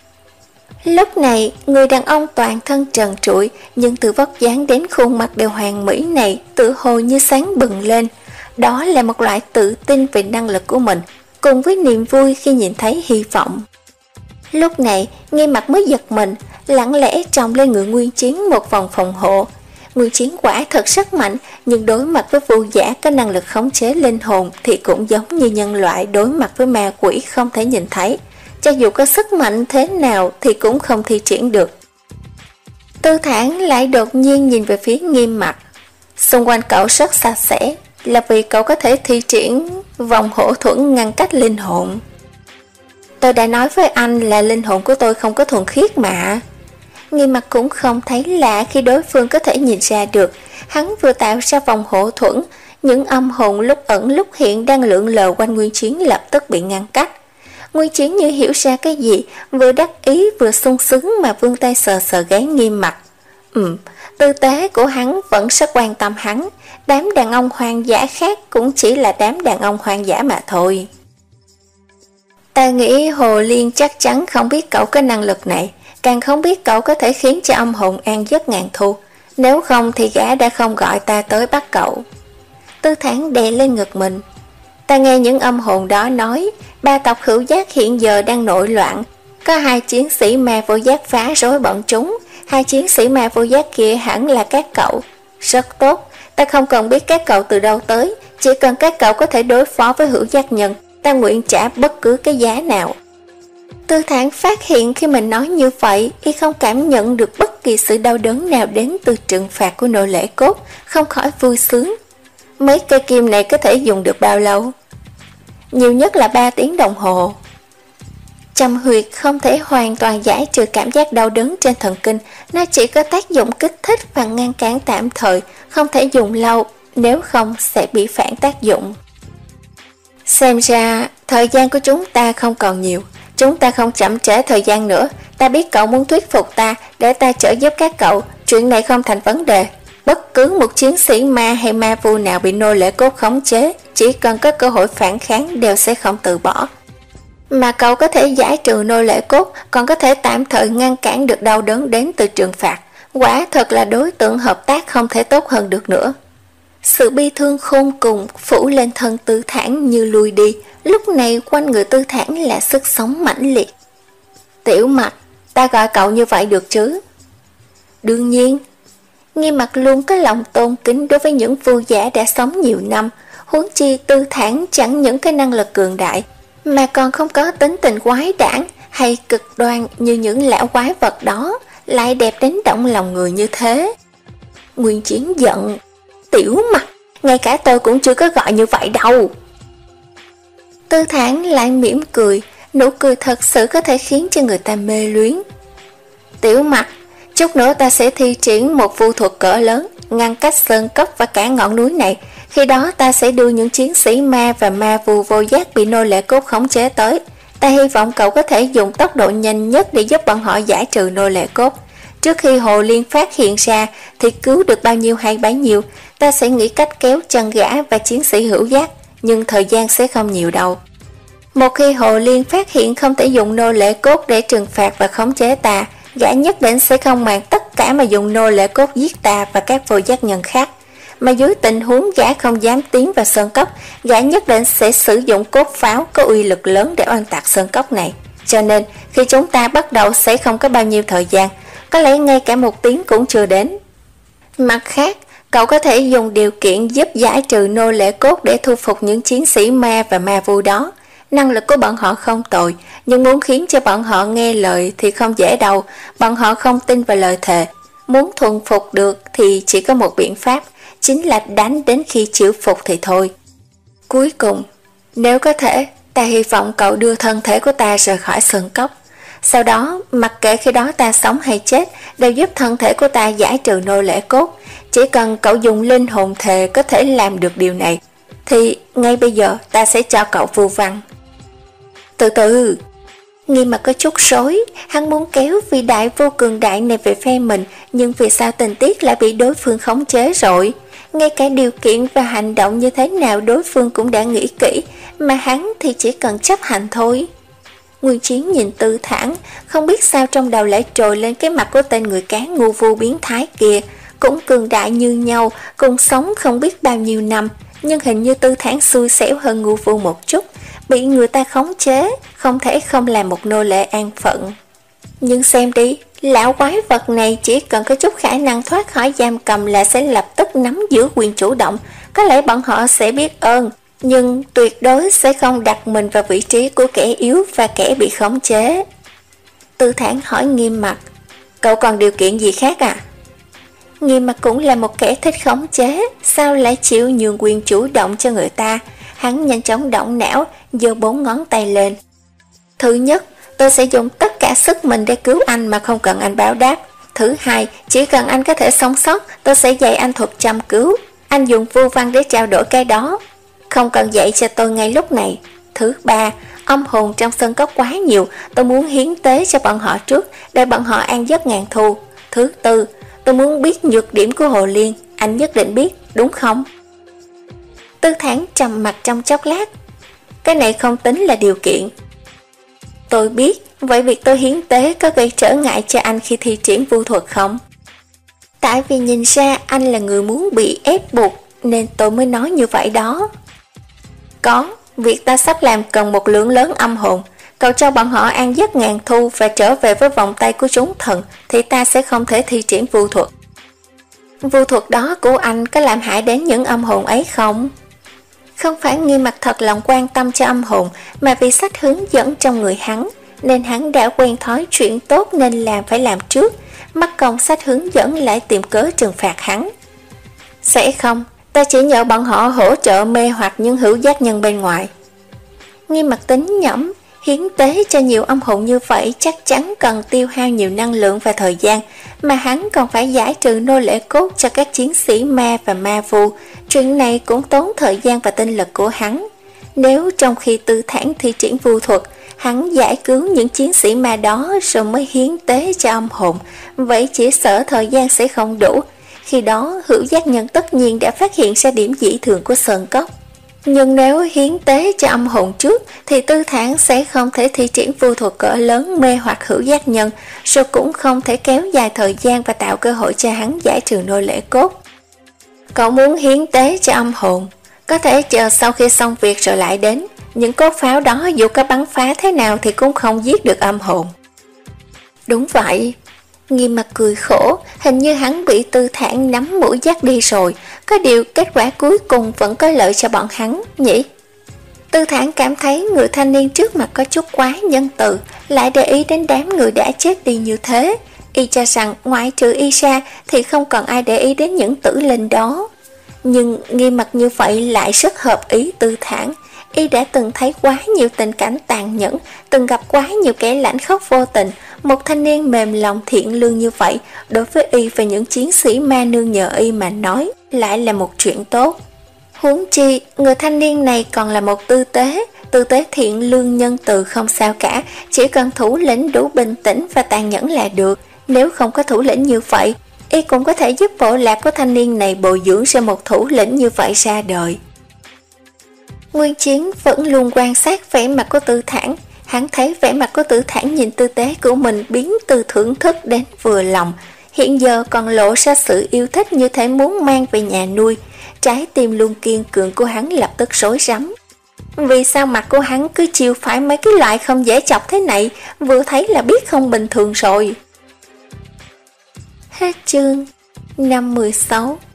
Lúc này, người đàn ông toàn thân trần trụi, nhưng từ vóc dáng đến khuôn mặt đều hoàn mỹ này tự hồ như sáng bừng lên. Đó là một loại tự tin về năng lực của mình, cùng với niềm vui khi nhìn thấy hy vọng. Lúc này, Nghiêm Mặc mới giật mình, lặng lẽ trồng lên người Nguyên Chiến một vòng phòng hộ. Nguyên Chiến quả thật rất mạnh, nhưng đối mặt với Vu giả có năng lực khống chế linh hồn thì cũng giống như nhân loại đối mặt với ma quỷ không thể nhìn thấy. Cho dù có sức mạnh thế nào thì cũng không thi triển được. Tư Thản lại đột nhiên nhìn về phía Nghiêm Mặc. Xung quanh cậu rất sạch sẽ, là vì cậu có thể thi triển vòng hổ thuẫn ngăn cách linh hồn. Tôi đã nói với anh là linh hồn của tôi không có thuần khiết mà. Nghiêm Mặc cũng không thấy lạ khi đối phương có thể nhìn ra được. Hắn vừa tạo ra vòng hổ thuẫn, những âm hồn lúc ẩn lúc hiện đang lượn lờ quanh Nguyên Chiến lập tức bị ngăn cách. Nguyên Chiến như hiểu ra cái gì, vừa đắc ý vừa sung sướng mà vươn tay sờ sờ gáy Nghiêm Mặc. Ừ, tư tế của hắn vẫn rất quan tâm hắn. Đám đàn ông hoang dã khác cũng chỉ là đám đàn ông hoang dã mà thôi. Ta nghĩ Hồ Liên chắc chắn không biết cậu có năng lực này, càng không biết cậu có thể khiến cho âm hồn an giấc ngàn thu. Nếu không thì gã đã không gọi ta tới bắt cậu. Tư Thản đè lên ngực mình. Ta nghe những âm hồn đó nói, ba tộc Hữu Giác hiện giờ đang nội loạn. Có hai chiến sĩ ma vô giác phá rối bọn chúng. Hai chiến sĩ ma vô giác kia hẳn là các cậu. Rất tốt, ta không cần biết các cậu từ đâu tới, chỉ cần các cậu có thể đối phó với Hữu Giác nhân, ta nguyện trả bất cứ cái giá nào. Tư Thản phát hiện khi mình nói như vậy, y không cảm nhận được bất kỳ sự đau đớn nào đến từ trừng phạt của nô lệ cốt, không khỏi vui sướng. Mấy cây kim này có thể dùng được bao lâu? Nhiều nhất là ba tiếng đồng hồ. Châm huyệt không thể hoàn toàn giải trừ cảm giác đau đớn trên thần kinh, nó chỉ có tác dụng kích thích và ngăn cản tạm thời, không thể dùng lâu, nếu không sẽ bị phản tác dụng. Xem ra, thời gian của chúng ta không còn nhiều, chúng ta không chậm trễ thời gian nữa, ta biết cậu muốn thuyết phục ta, để ta trợ giúp các cậu, chuyện này không thành vấn đề. Bất cứ một chiến sĩ ma hay ma vu nào bị nô lệ cốt khống chế, chỉ cần có cơ hội phản kháng đều sẽ không từ bỏ. Mà cậu có thể giải trừ nô lệ cốt, còn có thể tạm thời ngăn cản được đau đớn đến từ trừng phạt. Quả thật là đối tượng hợp tác không thể tốt hơn được nữa. Sự bi thương khôn cùng phủ lên thân Tư Thản như lùi đi, lúc này quanh người Tư Thản là sức sống mãnh liệt. Tiểu Mặc, ta gọi cậu như vậy được chứ? Đương nhiên. Nghiêm Mặc luôn có lòng tôn kính đối với những vua giả đã sống nhiều năm, huống chi Tư Thản chẳng những cái năng lực cường đại, mà còn không có tính tình quái đản hay cực đoan như những lão quái vật đó, lại đẹp đến động lòng người như thế. Nguyên Chiến giận. Tiểu Mặc, ngay cả tôi cũng chưa có gọi như vậy đâu. Tư Thản lại mỉm cười, nụ cười thật sự có thể khiến cho người ta mê luyến. Tiểu Mặc, chút nữa ta sẽ thi triển một vu thuật cỡ lớn, ngăn cách sơn cốc và cả ngọn núi này. Khi đó ta sẽ đưa những chiến sĩ ma và ma vù vô giác bị nô lệ cốt khống chế tới. Ta hy vọng cậu có thể dùng tốc độ nhanh nhất để giúp bọn họ giải trừ nô lệ cốt. Trước khi Hồ Liên phát hiện ra thì cứu được bao nhiêu hay bấy nhiêu. Ta sẽ nghĩ cách kéo chân gã và chiến sĩ hữu giác, nhưng thời gian sẽ không nhiều đâu. Một khi Hồ Liên phát hiện không thể dùng nô lệ cốt để trừng phạt và khống chế ta, gã nhất định sẽ không màng tất cả mà dùng nô lệ cốt giết ta và các vô giác nhân khác. Mà dưới tình huống gã không dám tiến vào sơn cốc, gã nhất định sẽ sử dụng cốt pháo có uy lực lớn để oanh tạc sơn cốc này. Cho nên khi chúng ta bắt đầu sẽ không có bao nhiêu thời gian, có lẽ ngay cả một tiếng cũng chưa đến. Mặt khác, cậu có thể dùng điều kiện giúp giải trừ nô lệ cốt để thu phục những chiến sĩ ma và ma vu đó. Năng lực của bọn họ không tồi, nhưng muốn khiến cho bọn họ nghe lời thì không dễ đâu. Bọn họ không tin vào lời thề. Muốn thuần phục được thì chỉ có một biện pháp, chính là đánh đến khi chịu phục thì thôi. Cuối cùng, nếu có thể, ta hy vọng cậu đưa thân thể của ta rời khỏi sơn cốc. Sau đó, mặc kệ khi đó ta sống hay chết, đều giúp thân thể của ta giải trừ nô lệ cốt. Chỉ cần cậu dùng linh hồn thề có thể làm được điều này, thì ngay bây giờ ta sẽ cho cậu vu văn. Từ từ, Nghiêm Mặc có chút rối, hắn muốn kéo vị đại vô cường đại này về phe mình, nhưng vì sao tình tiết lại bị đối phương khống chế rồi? Ngay cả điều kiện và hành động như thế nào đối phương cũng đã nghĩ kỹ, mà hắn thì chỉ cần chấp hành thôi. Nguyên Chiến nhìn Tư Thản, không biết sao trong đầu lại trồi lên cái mặt của tên người cá ngu vu biến thái kia, cũng cường đại như nhau, cùng sống không biết bao nhiêu năm, nhưng hình như Tư Thản xui xẻo hơn ngu vu một chút, bị người ta khống chế, không thể không làm một nô lệ an phận. Nhưng xem đi, lão quái vật này chỉ cần có chút khả năng thoát khỏi giam cầm là sẽ lập tức nắm giữ quyền chủ động, có lẽ bọn họ sẽ biết ơn, nhưng tuyệt đối sẽ không đặt mình vào vị trí của kẻ yếu và kẻ bị khống chế. Tư Thản hỏi Nghiêm Mặc, cậu còn điều kiện gì khác à? Nghiêm Mặc cũng là một kẻ thích khống chế, sao lại chịu nhường quyền chủ động cho người ta? Hắn nhanh chóng động não, giơ bốn ngón tay lên. Thứ nhất, tôi sẽ dùng tất cả sức mình để cứu anh mà không cần anh báo đáp. Thứ hai, chỉ cần anh có thể sống sót, tôi sẽ dạy anh thuật châm cứu. Anh dùng vu văn để trao đổi cái đó, không cần dạy cho tôi ngay lúc này. Thứ ba, âm hồn trong sơn cốc quá nhiều, tôi muốn hiến tế cho bọn họ trước, để bọn họ an giấc ngàn thu. Thứ tư, tôi muốn biết nhược điểm của Hồ Liên, anh nhất định biết, đúng không? Tư Thản trầm mặt trong chốc lát. Cái này không tính là điều kiện. Tôi biết, vậy việc tôi hiến tế có gây trở ngại cho anh khi thi triển vu thuật không? Tại vì nhìn ra anh là người muốn bị ép buộc, nên tôi mới nói như vậy đó. Có, việc ta sắp làm cần một lượng lớn âm hồn. Cậu cho bọn họ an giấc ngàn thu và trở về với vòng tay của chúng thần, thì ta sẽ không thể thi triển vu thuật. Vu thuật đó của anh có làm hại đến những âm hồn ấy không? Không phải Nghiêm Mặc thật lòng quan tâm cho âm hồn, mà vì sách hướng dẫn trong người hắn, nên hắn đã quen thói chuyện tốt nên làm phải làm trước, mắc công sách hướng dẫn lại tìm cớ trừng phạt hắn. Sẽ không, ta chỉ nhờ bọn họ hỗ trợ mê hoặc những hữu giác nhân bên ngoài. Nghiêm Mặc tính nhẩm, hiến tế cho nhiều âm hồn như vậy chắc chắn cần tiêu hao nhiều năng lượng và thời gian, mà hắn còn phải giải trừ nô lệ cốt cho các chiến sĩ ma và ma vu. Chuyện này cũng tốn thời gian và tinh lực của hắn. Nếu trong khi Tư Thản thi triển vu thuật, hắn giải cứu những chiến sĩ ma đó rồi mới hiến tế cho âm hồn, vậy chỉ sợ thời gian sẽ không đủ. Khi đó hữu giác nhân tất nhiên đã phát hiện ra điểm dị thường của sơn cốc. Nhưng nếu hiến tế cho âm hồn trước thì Tư Thản sẽ không thể thi triển vu thuật cỡ lớn mê hoặc hữu giác nhân, rồi cũng không thể kéo dài thời gian và tạo cơ hội cho hắn giải trừ nô lệ cốt. Cậu muốn hiến tế cho âm hồn, có thể chờ sau khi xong việc rồi lại đến. Những cốt pháo đó dù có bắn phá thế nào thì cũng không giết được âm hồn. Đúng vậy. Nghiêm mặt cười khổ, hình như hắn bị Tư Thản nắm mũi dắt đi rồi. Có điều kết quả cuối cùng vẫn có lợi cho bọn hắn, nhỉ? Tư Thản cảm thấy người thanh niên trước mặt có chút quá nhân từ, lại để ý đến đám người đã chết đi như thế. Y cho rằng ngoại trừ Y ra thì không còn ai để ý đến những tử linh đó. Nhưng Nghiêm mặt như vậy lại rất hợp ý Tư Thản. Y đã từng thấy quá nhiều tình cảnh tàn nhẫn, từng gặp quá nhiều kẻ lãnh khóc vô tình. Một thanh niên mềm lòng thiện lương như vậy, đối với Y và những chiến sĩ ma nương nhờ Y mà nói, lại là một chuyện tốt. Huống chi, người thanh niên này còn là một tư tế, tư tế thiện lương nhân từ không sao cả, chỉ cần thủ lĩnh đủ bình tĩnh và tàn nhẫn là được. Nếu không có thủ lĩnh như vậy, Y cũng có thể giúp bộ lạc của thanh niên này bồi dưỡng ra một thủ lĩnh như vậy ra đời. Nguyên Chiến vẫn luôn quan sát vẻ mặt của Tư Thản. Hắn thấy vẻ mặt của Tư Thản nhìn tư tế của mình biến từ thưởng thức đến vừa lòng, hiện giờ còn lộ ra sự yêu thích như thể muốn mang về nhà nuôi. Trái tim luôn kiên cường của hắn lập tức rối rắm. Vì sao mặt của hắn cứ chiều phải mấy cái loại không dễ chọc thế này, vừa thấy là biết không bình thường rồi. Hết chương năm mươi sáu.